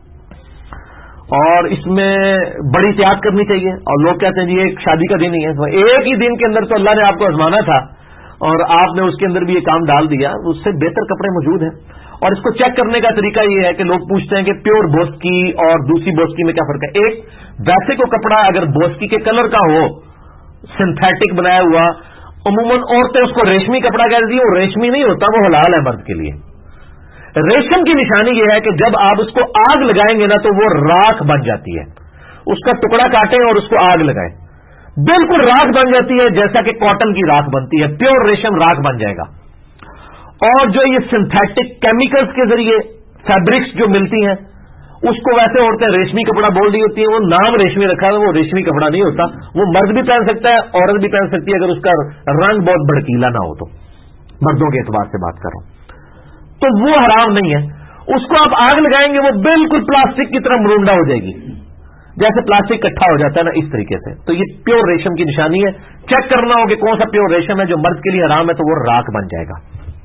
اور اس میں بڑی احتیاط کرنی چاہیے. اور لوگ کہتے ہیں جی ایک شادی کا دن ہی ہے، ایک ہی دن کے اندر تو اللہ نے آپ کو آزمانا تھا اور آپ نے اس کے اندر بھی یہ کام ڈال دیا. اس سے بہتر کپڑے موجود ہیں. اور اس کو چیک کرنے کا طریقہ یہ ہے کہ لوگ پوچھتے ہیں کہ پیور بوسکی اور دوسری بوسکی میں کیا فرق ہے. ایک ویسے کو کپڑا اگر بوسکی کے کلر کا ہو، سنتھیٹک بنایا ہوا، عموماً عورتیں اس کو ریشمی کپڑا کہتی ہیں، وہ ریشمی نہیں ہوتا، وہ حلال ہے مرد کے لیے. ریشم کی نشانی یہ ہے کہ جب آپ اس کو آگ لگائیں گے نا تو وہ راکھ بن جاتی ہے. اس کا ٹکڑا کاٹیں اور اس کو آگ لگائیں، بالکل راکھ بن جاتی ہے، جیسا کہ کاٹن کی راکھ بنتی ہے. پیور ریشم راکھ بن جائے گا. اور جو یہ سنتھیٹک کیمیکلز کے ذریعے فیبرکس جو ملتی ہیں، اس کو ویسے عورتیں ریشمی کپڑا بول رہی ہوتی ہیں. وہ نام ریشمی رکھا ہے، وہ ریشمی کپڑا نہیں ہوتا. وہ مرد بھی پہن سکتا ہے، عورت بھی پہن سکتی ہے، اگر اس کا رنگ بہت بھڑکیلا نہ ہو تو. مردوں کے اعتبار سے بات کر رہا ہوں، تو وہ حرام نہیں ہے. اس کو آپ آگ لگائیں گے وہ بالکل پلاسٹک کی طرح مرونڈا ہو جائے گی، جیسے پلاسٹک اکٹھا ہو جاتا ہے نا، اس طریقے سے. تو یہ پیور ریشم کی نشانی ہے. چیک کرنا ہو کہ کون سا پیور ریشم ہے. جو مرد کے لیے حرام ہے تو وہ راکھ بن جائے گا.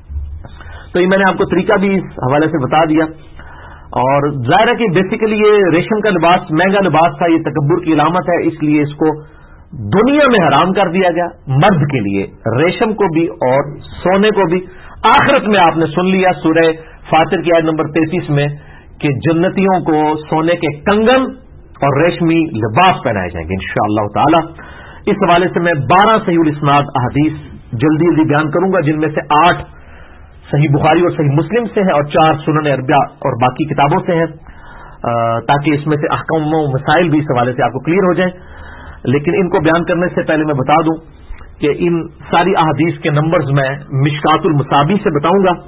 تو یہ میں نے آپ کو طریقہ بھی اس حوالے سے بتا دیا. اور ظاہر ہے کہ بیسیکلی یہ ریشم کا لباس مہنگا لباس تھا، یہ تکبر کی علامت ہے، اس لیے اس کو دنیا میں حرام کر دیا گیا مرد کے لیے، ریشم کو بھی اور سونے کو بھی. آخرت میں آپ نے سن لیا سورہ فاطر کی آیت نمبر 33 میں کہ جنتیوں کو سونے کے کنگن اور ریشمی لباس پہنائے جائیں گے انشاءاللہ تعالی. اس حوالے سے میں 12 صحیح الاسناد احادیث جلدی بیان کروں گا، جن میں سے 8 صحیح بخاری اور صحیح مسلم سے ہیں اور 4 سنن اربعہ اور باقی کتابوں سے ہیں، تاکہ اس میں سے احکام و مسائل بھی اس حوالے سے آپ کو کلیئر ہو جائیں. لیکن ان کو بیان کرنے سے پہلے میں بتا دوں کہ ان ساری احادیث کے نمبرز میں مشکات المصابی سے بتاؤں گا.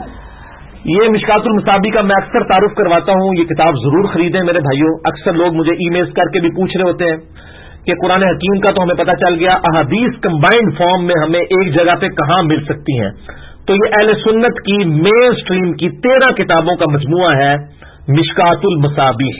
یہ مشکات المصابی کا میں اکثر تعارف کرواتا ہوں، یہ کتاب ضرور خریدیں میرے بھائیوں. اکثر لوگ مجھے ای میلز کر کے بھی پوچھ رہے ہوتے ہیں کہ قرآن حکیم کا تو ہمیں پتہ چل گیا، احادیث کمبائنڈ فارم میں ہمیں ایک جگہ پہ کہاں مل سکتی ہیں. تو یہ اہل سنت کی مین سٹریم کی 13 کتابوں کا مجموعہ ہے مشکات المصابیح.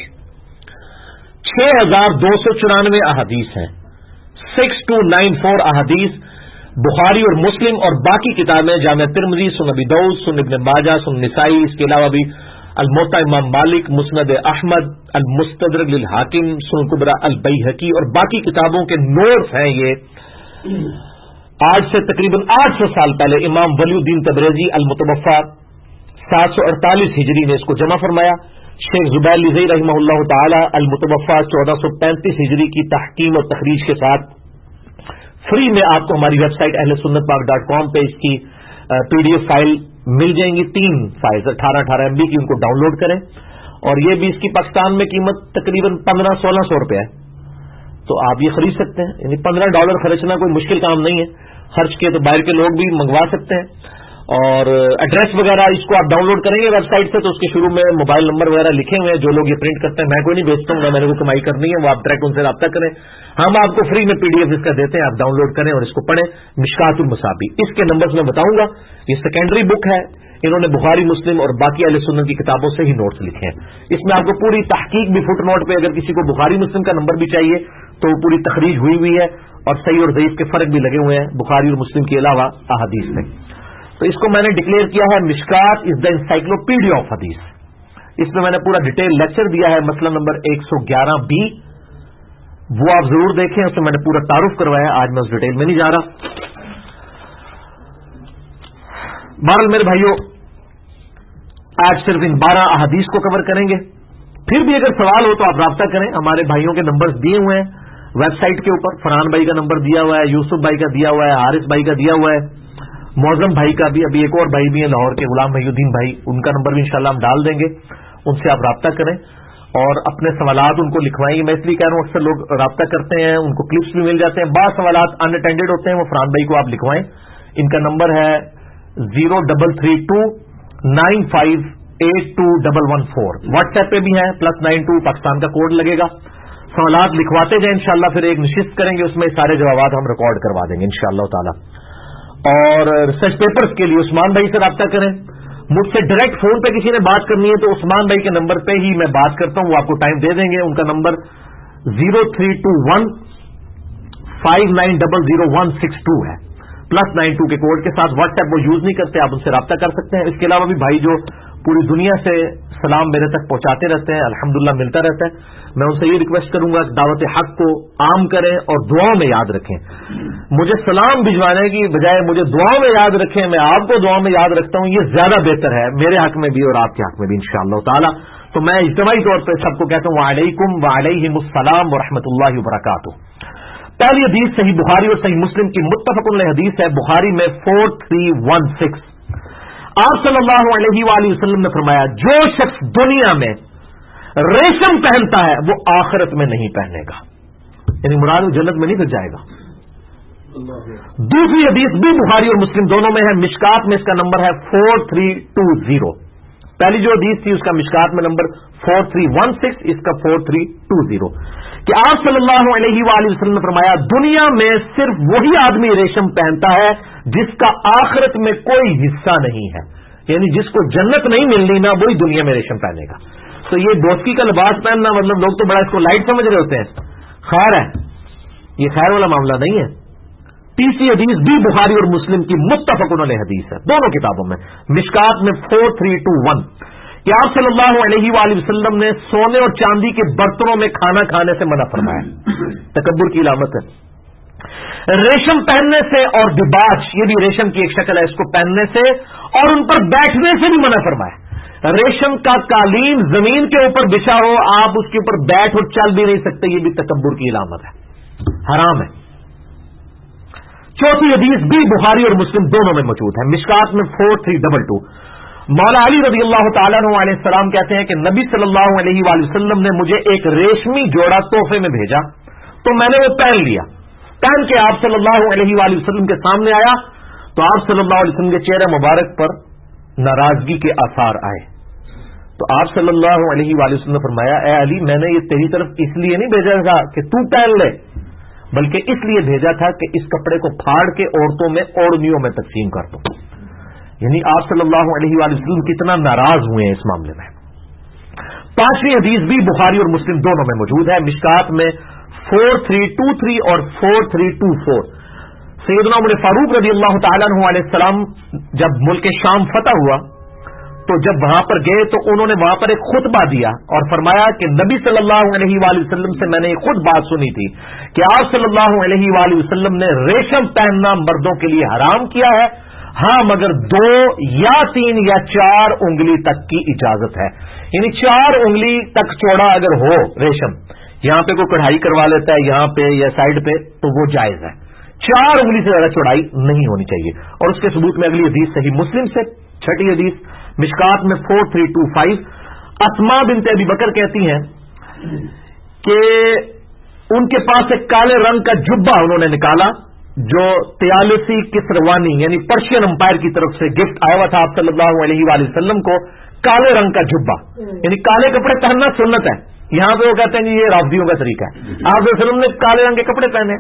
6294 احادیث ہیں، 6294 احادیث بخاری اور مسلم اور باقی کتابیں جامع ترمذی، سنن ابی داؤد، سنن ابن ماجہ، سنن نسائی، اس کے علاوہ بھی الموطا امام مالک، مسند احمد، المستدرک للحاکم، سنن کبری البیہقی اور باقی کتابوں کے نوٹس ہیں. یہ آج سے تقریباً 800 سال پہلے امام ولی الدین تبریزی المتوفا 748 ہجری نے اس کو جمع فرمایا. شیخ زبیر لزئی رحمہ اللہ تعالی المتوفا 1435 ہجری کی تحقیم اور تخریج کے ساتھ فری میں آپ کو ہماری ویب سائٹ ahlesunnatpark.com پہ اس کی PDF فائل مل جائیں گی. 3 فائل 18 MB کی، ان کو ڈاؤن لوڈ کریں. اور یہ بھی اس کی پاکستان میں قیمت تقریباً 1500-1600 روپے ہے، تو آپ یہ خرید سکتے ہیں. یعنی $15 خرچنا کوئی مشکل کام نہیں ہے. خرچ کیے تو باہر کے لوگ بھی منگوا سکتے ہیں. اور ایڈریس وغیرہ اس کو آپ ڈاؤن لوڈ کریں گے ویب سائٹ سے تو اس کے شروع میں موبائل نمبر وغیرہ لکھے ہوئے ہیں. جو لوگ یہ پرنٹ کرتے ہیں میں کوئی نہیں بیچتا ہوں, میں نے کو کمائی کرنی ہے, وہ آپ ڈائریکٹ ان سے رابطہ کریں. ہم آپ کو فری میں PDF اس کا دیتے ہیں, آپ ڈاؤن لوڈ کریں اور اس کو پڑھیں. مشکات المصابیح اس کے نمبرز میں بتاؤں گا. یہ سیکنڈری بک ہے, انہوں نے بخاری مسلم اور باقی اہل سنت کی کتابوں سے ہی نوٹس لکھے ہیں. اس میں آپ کو پوری تحقیق بھی فٹ نوٹ پہ, اگر کسی کو بخاری مسلم کا نمبر بھی چاہیے تو پوری تخریج ہوئی ہے اور صحیح اور ضعیف کے فرق بھی لگے ہوئے ہیں بخاری اور مسلم کے علاوہ احادیث میں. تو اس کو میں نے ڈکلیئر کیا ہے مشکات از دا انسائکلوپیڈیا آف حدیث. اس میں نے پورا ڈیٹیل لیکچر دیا ہے, مسئلہ نمبر 111B, وہ آپ ضرور دیکھیں. اس میں میں نے پورا تعارف کروایا, آج میں اس ڈیٹیل میں نہیں جا رہا. بہرحال میرے بھائیوں, آج صرف ان 12 احادیث کو کور کریں گے. پھر بھی اگر سوال ہو تو آپ رابطہ کریں, ہمارے بھائیوں کے نمبرز دیے ہوئے ہیں ویب سائٹ کے اوپر. فرحان بھائی کا نمبر دیا ہوا ہے, یوسف بھائی کا دیا ہوا ہے, حارث بھائی کا دیا ہوا ہے, معظم بھائی کا بھی, ابھی ایک اور بھائی بھی ہیں لاہور کے, غلام محی الدین بھائی, ان کا نمبر بھی انشاءاللہ ہم ڈال دیں گے. ان سے آپ رابطہ کریں اور اپنے سوالات ان کو لکھوائیں. میں اس لیے کہہ رہا ہوں اکثر لوگ رابطہ کرتے ہیں, ان کو کلپس بھی مل جاتے ہیں, بعض سوالات ان اٹینڈڈ ہوتے ہیں, وہ فرحان بھائی کو آپ لکھوائیں. ان کا نمبر ہے 0332958214. واٹس ایپ پہ بھی ہے +92 پاکستان کا کوڈ لگے گا. سوالات لکھواتے جائیں انشاءاللہ, پھر ایک نشست کریں گے, اس میں سارے جوابات ہم ریکارڈ کروا دیں گے انشاءاللہ تعالی. اور ریسرچ پیپرز کے لیے عثمان بھائی سے رابطہ کریں. مجھ سے ڈائریکٹ فون پہ کسی نے بات کرنی ہے تو عثمان بھائی کے نمبر پہ ہی میں بات کرتا ہوں, وہ آپ کو ٹائم دے دیں گے. ان کا نمبر 032159000162 ہے, +92 کے کوڈ کے ساتھ. واٹس ایپ وہ یوز نہیں کرتے, آپ ان سے رابطہ کر سکتے ہیں. اس کے علاوہ بھی بھائی جو پوری دنیا سے سلام میرے تک پہنچاتے رہتے ہیں, الحمدللہ ملتا رہتا ہے. میں ان سے یہ ریکویسٹ کروں گا کہ دعوت حق کو عام کریں اور دعاؤں میں یاد رکھیں. مجھے سلام بھجوانے کی بجائے مجھے دعاؤں میں یاد رکھیں, میں آپ کو دعاؤں میں یاد رکھتا ہوں, یہ زیادہ بہتر ہے میرے حق میں بھی اور آپ کے حق میں بھی انشاءاللہ تعالی. تو میں اجتماعی طور پہ سب کو کہتا ہوں وعلیکم وعلیہم السلام ورحمۃ اللہ وبرکاتہ. پہلی حدیث صحیح بخاری اور صحیح مسلم کی متفق علیہ حدیث ہے, بخاری میں 4316. آپ صلی اللہ علیہ وآلہ وسلم نے فرمایا جو شخص دنیا میں ریشم پہنتا ہے وہ آخرت میں نہیں پہنے گا, یعنی مراد جنت میں نہیں پھر جائے گا. دوسری حدیث بھی بخاری اور مسلم دونوں میں ہے, مشکات میں اس کا نمبر ہے 4320. پہلی جو حدیث تھی اس کا مشکات میں نمبر 4316, اس کا 4320, کہ آپ صلی اللہ علیہ وآلہ وسلم نے فرمایا دنیا میں صرف وہی آدمی ریشم پہنتا ہے جس کا آخرت میں کوئی حصہ نہیں ہے, یعنی جس کو جنت نہیں ملنی نا وہی دنیا میں ریشم پہنے گا. تو یہ دوستی کا لباس پہننا مطلب لوگ تو بڑا اس کو لائٹ سمجھ رہے ہوتے ہیں, خیر ہے, یہ خیر والا معاملہ نہیں ہے. تیسری حدیث بھی بخاری اور مسلم کی متفق علیہ حدیث ہے, دونوں کتابوں میں, مشکات میں 4321, کہ آپ صلی اللہ علیہ وآلہ وسلم نے سونے اور چاندی کے برتنوں میں کھانا کھانے سے منع فرمایا. تکبر کی علامت ہے. ریشم پہننے سے اور دباج, یہ بھی ریشم کی ایک شکل ہے, اس کو پہننے سے اور ان پر بیٹھنے سے بھی منع فرمایا. ریشم کا قالین زمین کے اوپر بچھا ہو, آپ اس کے اوپر بیٹھ اور چل بھی نہیں سکتے, یہ بھی تکبر کی علامت ہے, حرام ہے. چوتھی حدیث بھی بخاری اور مسلم دونوں میں موجود ہے, مشکات میں 4322. مولا علی رضی اللہ تعالیٰ عنہ علیہ السلام کہتے ہیں کہ نبی صلی اللہ علیہ وآلہ وسلم نے مجھے ایک ریشمی جوڑا تحفے میں بھیجا تو میں نے وہ پہن لیا. پہن کے آپ صلی اللہ علیہ وآلہ وسلم کے سامنے آیا تو آپ صلی اللہ علیہ وسلم کے چہرے مبارک پر ناراضگی کے آثار آئے. تو آپ صلی اللہ علیہ وآلہ وسلم نے فرمایا اے علی, میں نے یہ تیری طرف اس لیے نہیں بھیجا تھا کہ تو پہن لے, بلکہ اس لیے بھیجا تھا کہ اس کپڑے کو پھاڑ کے عورتوں میں اوڑھنیوں میں تقسیم کر دو. یعنی آپ صلی اللہ علیہ وآلہ وسلم کتنا ناراض ہوئے ہیں اس معاملے میں. پانچویں حدیث بھی بخاری اور مسلم دونوں میں موجود ہے, مشکات میں 4323 اور 4324. سیدنا عمر فاروق رضی اللہ تعالیٰ عنہ علیہ السلام جب ملک شام فتح ہوا تو جب وہاں پر گئے تو انہوں نے وہاں پر ایک خطبہ دیا اور فرمایا کہ نبی صلی اللہ علیہ وآلہ وسلم سے میں نے ایک خود بات سنی تھی کہ آپ صلی اللہ علیہ وآلہ وسلم نے ریشم پہننا مردوں کے لیے حرام کیا ہے, ہاں مگر 2 یا 3 یا 4 انگلی تک کی اجازت ہے. یعنی 4 انگلی تک چوڑا اگر ہو ریشم, یہاں پہ کوئی کڑھائی کروا لیتا ہے یہاں پہ یا سائڈ پہ تو وہ جائز ہے. 4 انگلی سے زیادہ چوڑائی نہیں ہونی چاہیے. اور اس کے ثبوت میں اگلی حدیث صحیح مسلم سے, چھٹی حدیث مشکات میں 4325. اسماء بنت ابی بکر کہتی ہیں کہ ان کے پاس ایک کالے رنگ کا جبہ انہوں نے نکالا جو طیالسی کسروانی یعنی پرشین امپائر کی طرف سے گفٹ آیا ہوا تھا آپ صلی اللہ علیہ وآلہ وسلم کو، کالے رنگ کا جبہ، یعنی کالے کپڑے پہننا سنت ہے. یہاں پہ وہ کہتے ہیں کہ یہ رافضیوں کا طریقہ ہے. آپ صلی اللہ علیہ وسلم نے کالے رنگ کے کپڑے پہنے.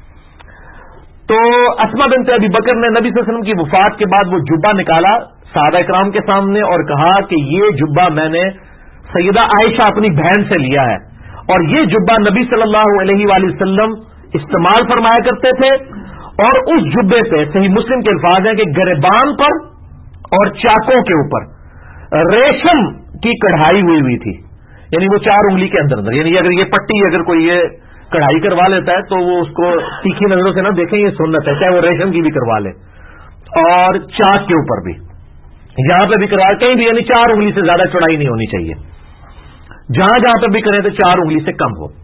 تو اسما بنت ابی بکر نے نبی صلی اللہ علیہ وسلم کی وفات کے بعد وہ جبہ نکالا صحابہ کرام کے سامنے اور کہا کہ یہ جبہ میں نے سیدہ عائشہ اپنی بہن سے لیا ہے، اور یہ جبہ نبی صلی اللہ علیہ وآلہ وسلم استعمال فرمایا کرتے تھے. اور اس جبے پہ صحیح مسلم کے الفاظ ہیں کہ گریبان پر اور چاکوں کے اوپر ریشم کی کڑھائی ہوئی تھی، یعنی وہ 4 انگلی کے اندر، یعنی اگر یہ پٹی اگر کوئی یہ کڑھائی کروا لیتا ہے تو وہ اس کو تیکھی نظروں سے نہ دیکھیں، یہ سنت ہے، چاہے وہ ریشم کی بھی کروا لے. اور چاک کے اوپر بھی، یہاں پہ بھی کروا کہیں بھی، یعنی 4 انگلی سے زیادہ چوڑائی نہیں ہونی چاہیے، جہاں جہاں پہ بھی کریں تو 4 انگلی سے کم ہو.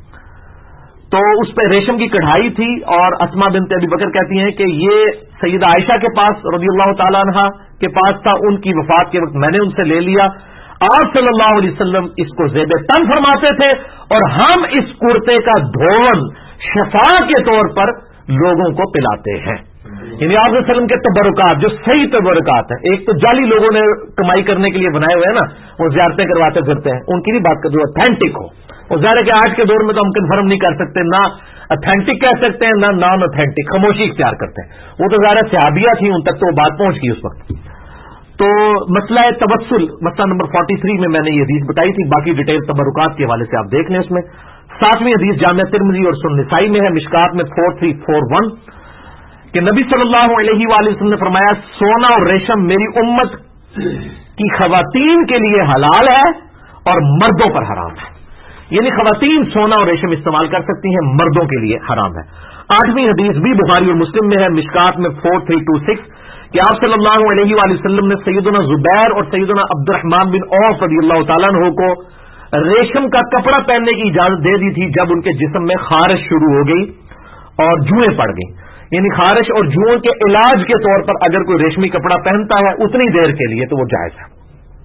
تو اس پہ ریشم کی کڑھائی تھی. اور اسما بنت ابی بکر کہتی ہیں کہ یہ سیدہ عائشہ کے پاس رضی اللہ تعالیٰ عنہا کے پاس تھا، ان کی وفات کے وقت میں نے ان سے لے لیا. آپ صلی اللہ علیہ وسلم اس کو زیب تن فرماتے تھے، اور ہم اس کرتے کا دھون شفا کے طور پر لوگوں کو پلاتے ہیں. یعنی آپ صلی اللہ علیہ وسلم کے تبرکات جو صحیح تبرکات ہیں، ایک تو جعلی لوگوں نے کمائی کرنے کے لیے بنائے ہوئے ہیں نا، وہ زیارتیں کرواتے پھرتے ہیں، ان کی نہیں بات کرتے، اوتھینٹک ہو. اور ظاہر ہے کہ آج کے دور میں تو ہم کنفرم نہیں کر سکتے، نہ اتھینٹک کہہ سکتے ہیں نہ نان اتھینٹک، خاموشی اختیار کرتے ہیں. وہ تو ظاہر صحابیہ تھی، ان تک تو وہ بات پہنچ گئی اس وقت. تو مسئلہ توسل، مسئلہ نمبر 43 میں نے یہ حدیث بتائی تھی، باقی ڈیٹیل تبرکات کے حوالے سے آپ دیکھ لیں. اس میں 7ویں حدیث جامع ترمذی اور سنن نسائی میں ہے، مشکات میں 4341 کہ نبی صلی اللہ علیہ وآلہ وسلم نے فرمایا سونا اور ریشم میری امت کی خواتین کے لیے حلال ہے اور مردوں پر حرام ہے. یعنی خواتین سونا اور ریشم استعمال کر سکتی ہیں، مردوں کے لیے حرام ہے. 8ویں حدیث بھی بخاری اور مسلم میں ہے، مشکات میں 4326 کہ آپ صلی اللہ علیہ وآلہ وسلم نے سیدنا زبیر اور سیدنا عبد الرحمن بن عوف رضی اللہ تعالیٰ عنہ کو ریشم کا کپڑا پہننے کی اجازت دے دی تھی جب ان کے جسم میں خارش شروع ہو گئی اور جوئیں پڑ گئیں. یعنی خارش اور جوؤں کے علاج کے طور پر اگر کوئی ریشمی کپڑا پہنتا ہے اتنی دیر کے لیے تو وہ جائز ہے.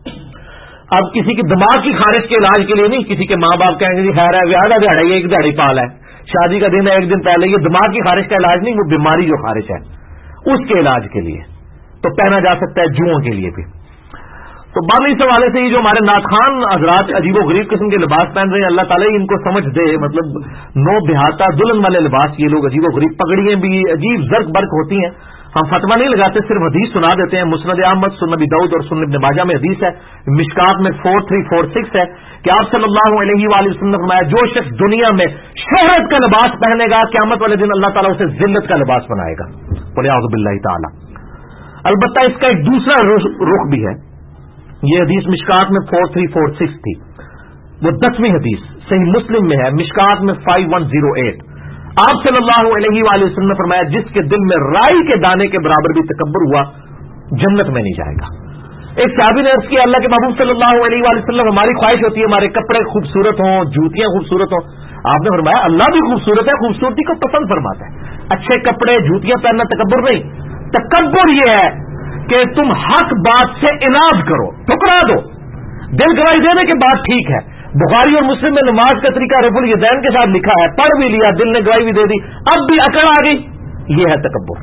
اب کسی کی دماغ کی خارش کے علاج کے لیے نہیں، کسی کے ماں باپ کہیں گے جی خیر ہے زیادہ دیہڑا یہ ایک دیہڑی پال ہے، شادی کا دن ہے ایک دن پہلے، یہ دماغ کی خارش کا علاج نہیں، وہ بیماری جو خارش ہے اس کے علاج کے لیے تو پہنا جا سکتا ہے، جوؤں کے لیے بھی. تو بعد اس حوالے سے یہ جو ہمارے ناتخوان حضرات عجیب و غریب قسم کے لباس پہن رہے ہیں، اللہ تعالیٰ ان کو سمجھ دے، مطلب نو دیہاتا دلہن والے لباس یہ لوگ عجیب و غریب، پگڑیاں بھی عجیب زرق برق ہوتی ہیں. ہم فتویٰ نہیں لگاتے، صرف حدیث سنا دیتے ہیں. مسند احمد، سنن ابی داؤد اور سنن ابن ماجہ میں حدیث ہے، مشکات میں 4346 ہے کہ آپ صلی اللہ علیہ وآلہ وسلم نے فرمایا جو شخص دنیا میں شہرت کا لباس پہنے گا قیامت والے دن اللہ تعالیٰ اسے ذلت کا لباس بنائے گا. قل اعوذ باللہ تعالی. البتہ اس کا ایک دوسرا رخ بھی ہے. یہ حدیث مشکات میں 4346 تھی، وہ 10ویں حدیث صحیح مسلم میں ہے، مشکات میں 5108. آپ صلی اللہ علیہ وآلہ وسلم نے فرمایا جس کے دل میں رائی کے دانے کے برابر بھی تکبر ہوا جنت میں نہیں جائے گا. ایک صحابی نے عرض کیا اللہ کے محبوب صلی اللہ علیہ وآلہ وسلم ہماری خواہش ہوتی ہے ہمارے کپڑے خوبصورت ہوں، جوتیاں خوبصورت ہوں. آپ نے فرمایا اللہ بھی خوبصورت ہے، خوبصورتی کو پسند فرماتا ہے. اچھے کپڑے جوتیاں پہننا تکبر نہیں. تکبر یہ ہے کہ تم حق بات سے اناد کرو، ٹھکرا دو، دل گواہی دینے کے بعد ٹھیک ہے. بخاری اور مسلم میں نماز کا طریقہ رفع الیدین کے ساتھ لکھا ہے، پڑھ بھی لیا، دل نے گواہی بھی دے دی، اب بھی اکڑ آ گئی، یہ ہے تکبر.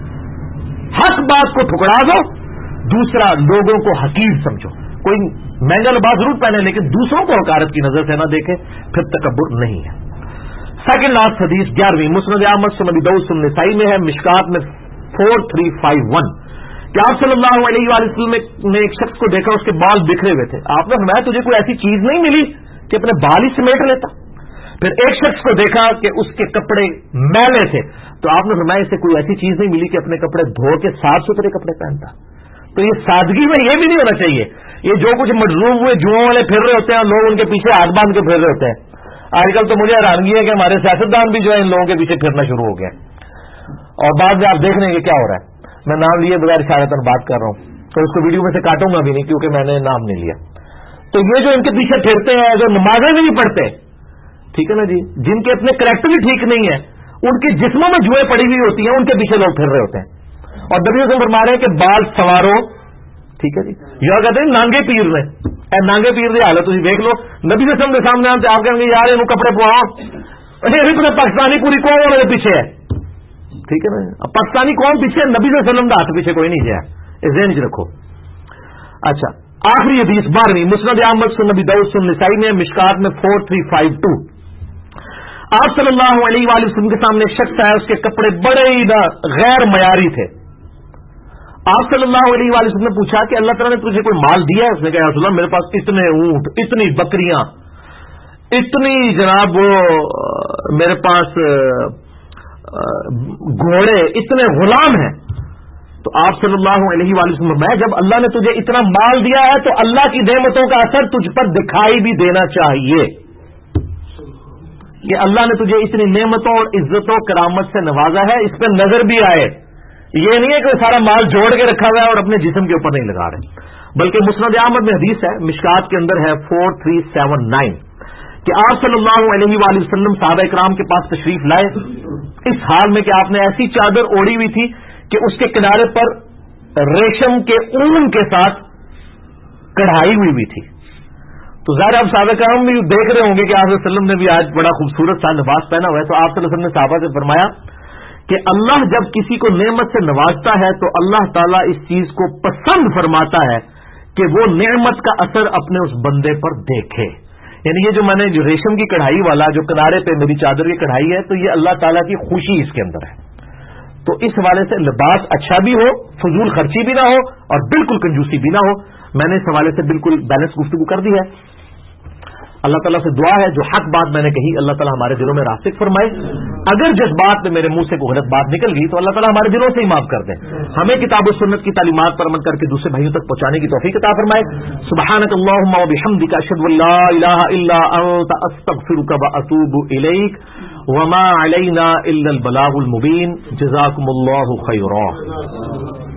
حق بات کو ٹھکرا دو. دوسرا لوگوں کو حقیر سمجھو. کوئی مہنگا لباس ضرور پہنے لیکن دوسروں کو حقارت کی نظر سے نہ دیکھے، پھر تکبر نہیں ہے. سیکنڈ لاسٹ حدیث 11ویں مسند احمد، سنن ابی داؤد، سنن نسائی میں ہے، مشکات میں 4351 کہ آپ صلی اللہ علیہ وآلہ وسلم نے ایک شخص کو دیکھا اس کے بال بکھرے ہوئے تھے. آپ نے فرمایا تجھے کوئی ایسی چیز نہیں ملی کہ اپنے بال ہی سمیٹ لیتا. پھر ایک شخص کو دیکھا کہ اس کے کپڑے میلے تھے تو آپ نے فرمایا اسے کوئی ایسی چیز نہیں ملی کہ اپنے کپڑے دھو کے صاف ستھرے کپڑے پہنتا. تو یہ سادگی میں یہ بھی نہیں ہونا چاہیے. یہ جو کچھ مجروب ہوئے جوؤں والے پھر رہے ہوتے ہیں، لوگ ان کے پیچھے ہاتھ باندھ کے پھر رہے ہوتے ہیں. آج کل تو مجھے حیرانگی ہے کہ ہمارے سیاستدان بھی جو ہے ان لوگوں کے پیچھے پھرنا شروع ہو گیا. اور بعد میں آپ دیکھ لیں گے کیا ہو رہا ہے. میں نام لیے بغیر اشارتاً بات کر رہا ہوں تو اس کو ویڈیو میں سے کاٹوں گا بھی نہیں کیونکہ میں نے نام نہیں لیا. تو یہ جو ان کے پیچھے پھرتے ہیں، جو نمازیں بھی نہیں پڑھتے، ٹھیک ہے نا جی، جن کے اپنے کریکٹر بھی ٹھیک نہیں ہے، ان کے جسموں میں جوئیں پڑی ہوئی ہوتی ہیں، ان کے پیچھے لوگ پھر رہے ہوتے ہیں. اور نبی سے فرما رہے ہیں کہ بال سنوارو، ٹھیک ہے جی. یہ کہتے ہیں نانگے پیر میں، نانگے پیر کی حالت تھی دیکھ لو. نبی سے کے سامنے آتے آپ کہیں گے یار یہ کپڑے پواؤ، پورے پاکستانی پوری قوم میرے پیچھے ہے، ٹھیک ہے نا. اب پاکستانی قوم پیچھے, نبی صلی اللہ علیہ وسلم کا ہاتھ پیچھے کوئی نہیں گیا, اس ذہن چ رکھو. اچھا, آخری حدیث 12ویں, مسند احمد سنن نبی داؤد سنن نسائی میں, مشکات میں 4352. آپ صلی اللہ علیہ وآلہ وسلم کے سامنے شخص آیا, اس کے کپڑے بڑے ہی غیر معیاری تھے. آپ صلی اللہ علیہ وآلہ وسلم نے پوچھا کہ اللہ تعالیٰ نے تجھے کوئی مال دیا ہے؟ اس نے کہا یا رسول اللہ میرے پاس اتنے اونٹ, اتنی بکریاں, اتنی جناب وہ میرے پاس گھوڑے, اتنے غلام ہیں. تو آپ صلی اللہ علیہ وآلہ وسلم میں جب اللہ نے تجھے اتنا مال دیا ہے تو اللہ کی نعمتوں کا اثر تجھ پر دکھائی بھی دینا چاہیے کہ اللہ نے تجھے اتنی نعمتوں اور عزتوں کرامت سے نوازا ہے, اس پہ نظر بھی آئے. یہ نہیں ہے کہ سارا مال جوڑ کے رکھا ہوا ہے اور اپنے جسم کے اوپر نہیں لگا رہے. بلکہ مسند احمد میں حدیث ہے, مشکات کے اندر ہے 4379 کہ آپ صلی اللہ علیہ وآلہ وسلم صحابہ کرام کے پاس تشریف لائے اس حال میں کہ آپ نے ایسی چادر اوڑھی ہوئی تھی کہ اس کے کنارے پر ریشم کے اون کے ساتھ کڑھائی ہوئی تھی. تو ظاہر آپ صحابہ کرام بھی دیکھ رہے ہوں گے کہ آپ صلی اللہ علیہ وسلم نے بھی آج بڑا خوبصورت سا لباس پہنا ہوا ہے. تو آپ صلی اللہ علیہ وسلم نے صحابہ سے فرمایا کہ اللہ جب کسی کو نعمت سے نوازتا ہے تو اللہ تعالیٰ اس چیز کو پسند فرماتا ہے کہ وہ نعمت کا اثر اپنے اس بندے پر دیکھے. یعنی یہ جو میں نے جو ریشم کی کڑھائی والا جو کنارے پہ میری چادر کی کڑھائی ہے, تو یہ اللہ تعالیٰ کی خوشی اس کے اندر ہے. تو اس حوالے سے لباس اچھا بھی ہو, فضول خرچی بھی نہ ہو اور بالکل کنجوسی بھی نہ ہو. میں نے اس حوالے سے بالکل بیلنس گفتگو کر دی ہے. اللہ تعالیٰ سے دعا ہے جو حق بات میں نے کہی اللہ تعالیٰ ہمارے دلوں میں راسخ فرمائے. اگر جس بات میں میرے منہ سے کوئی غلط بات نکل گئی تو اللہ تعالیٰ ہمارے دلوں سے ہی معاف کر دیں. ہمیں کتاب و سنت کی تعلیمات پر عمل کر کے دوسرے بھائیوں تک پہنچانے کی توفیق عطا فرمائے. سبحانک اللہم و بحمدک اشہد ان لا الہ الا انت استغفرک و اتوب الیک وما علینا الا البلاغ المبین. جزاکم اللہ خیرا.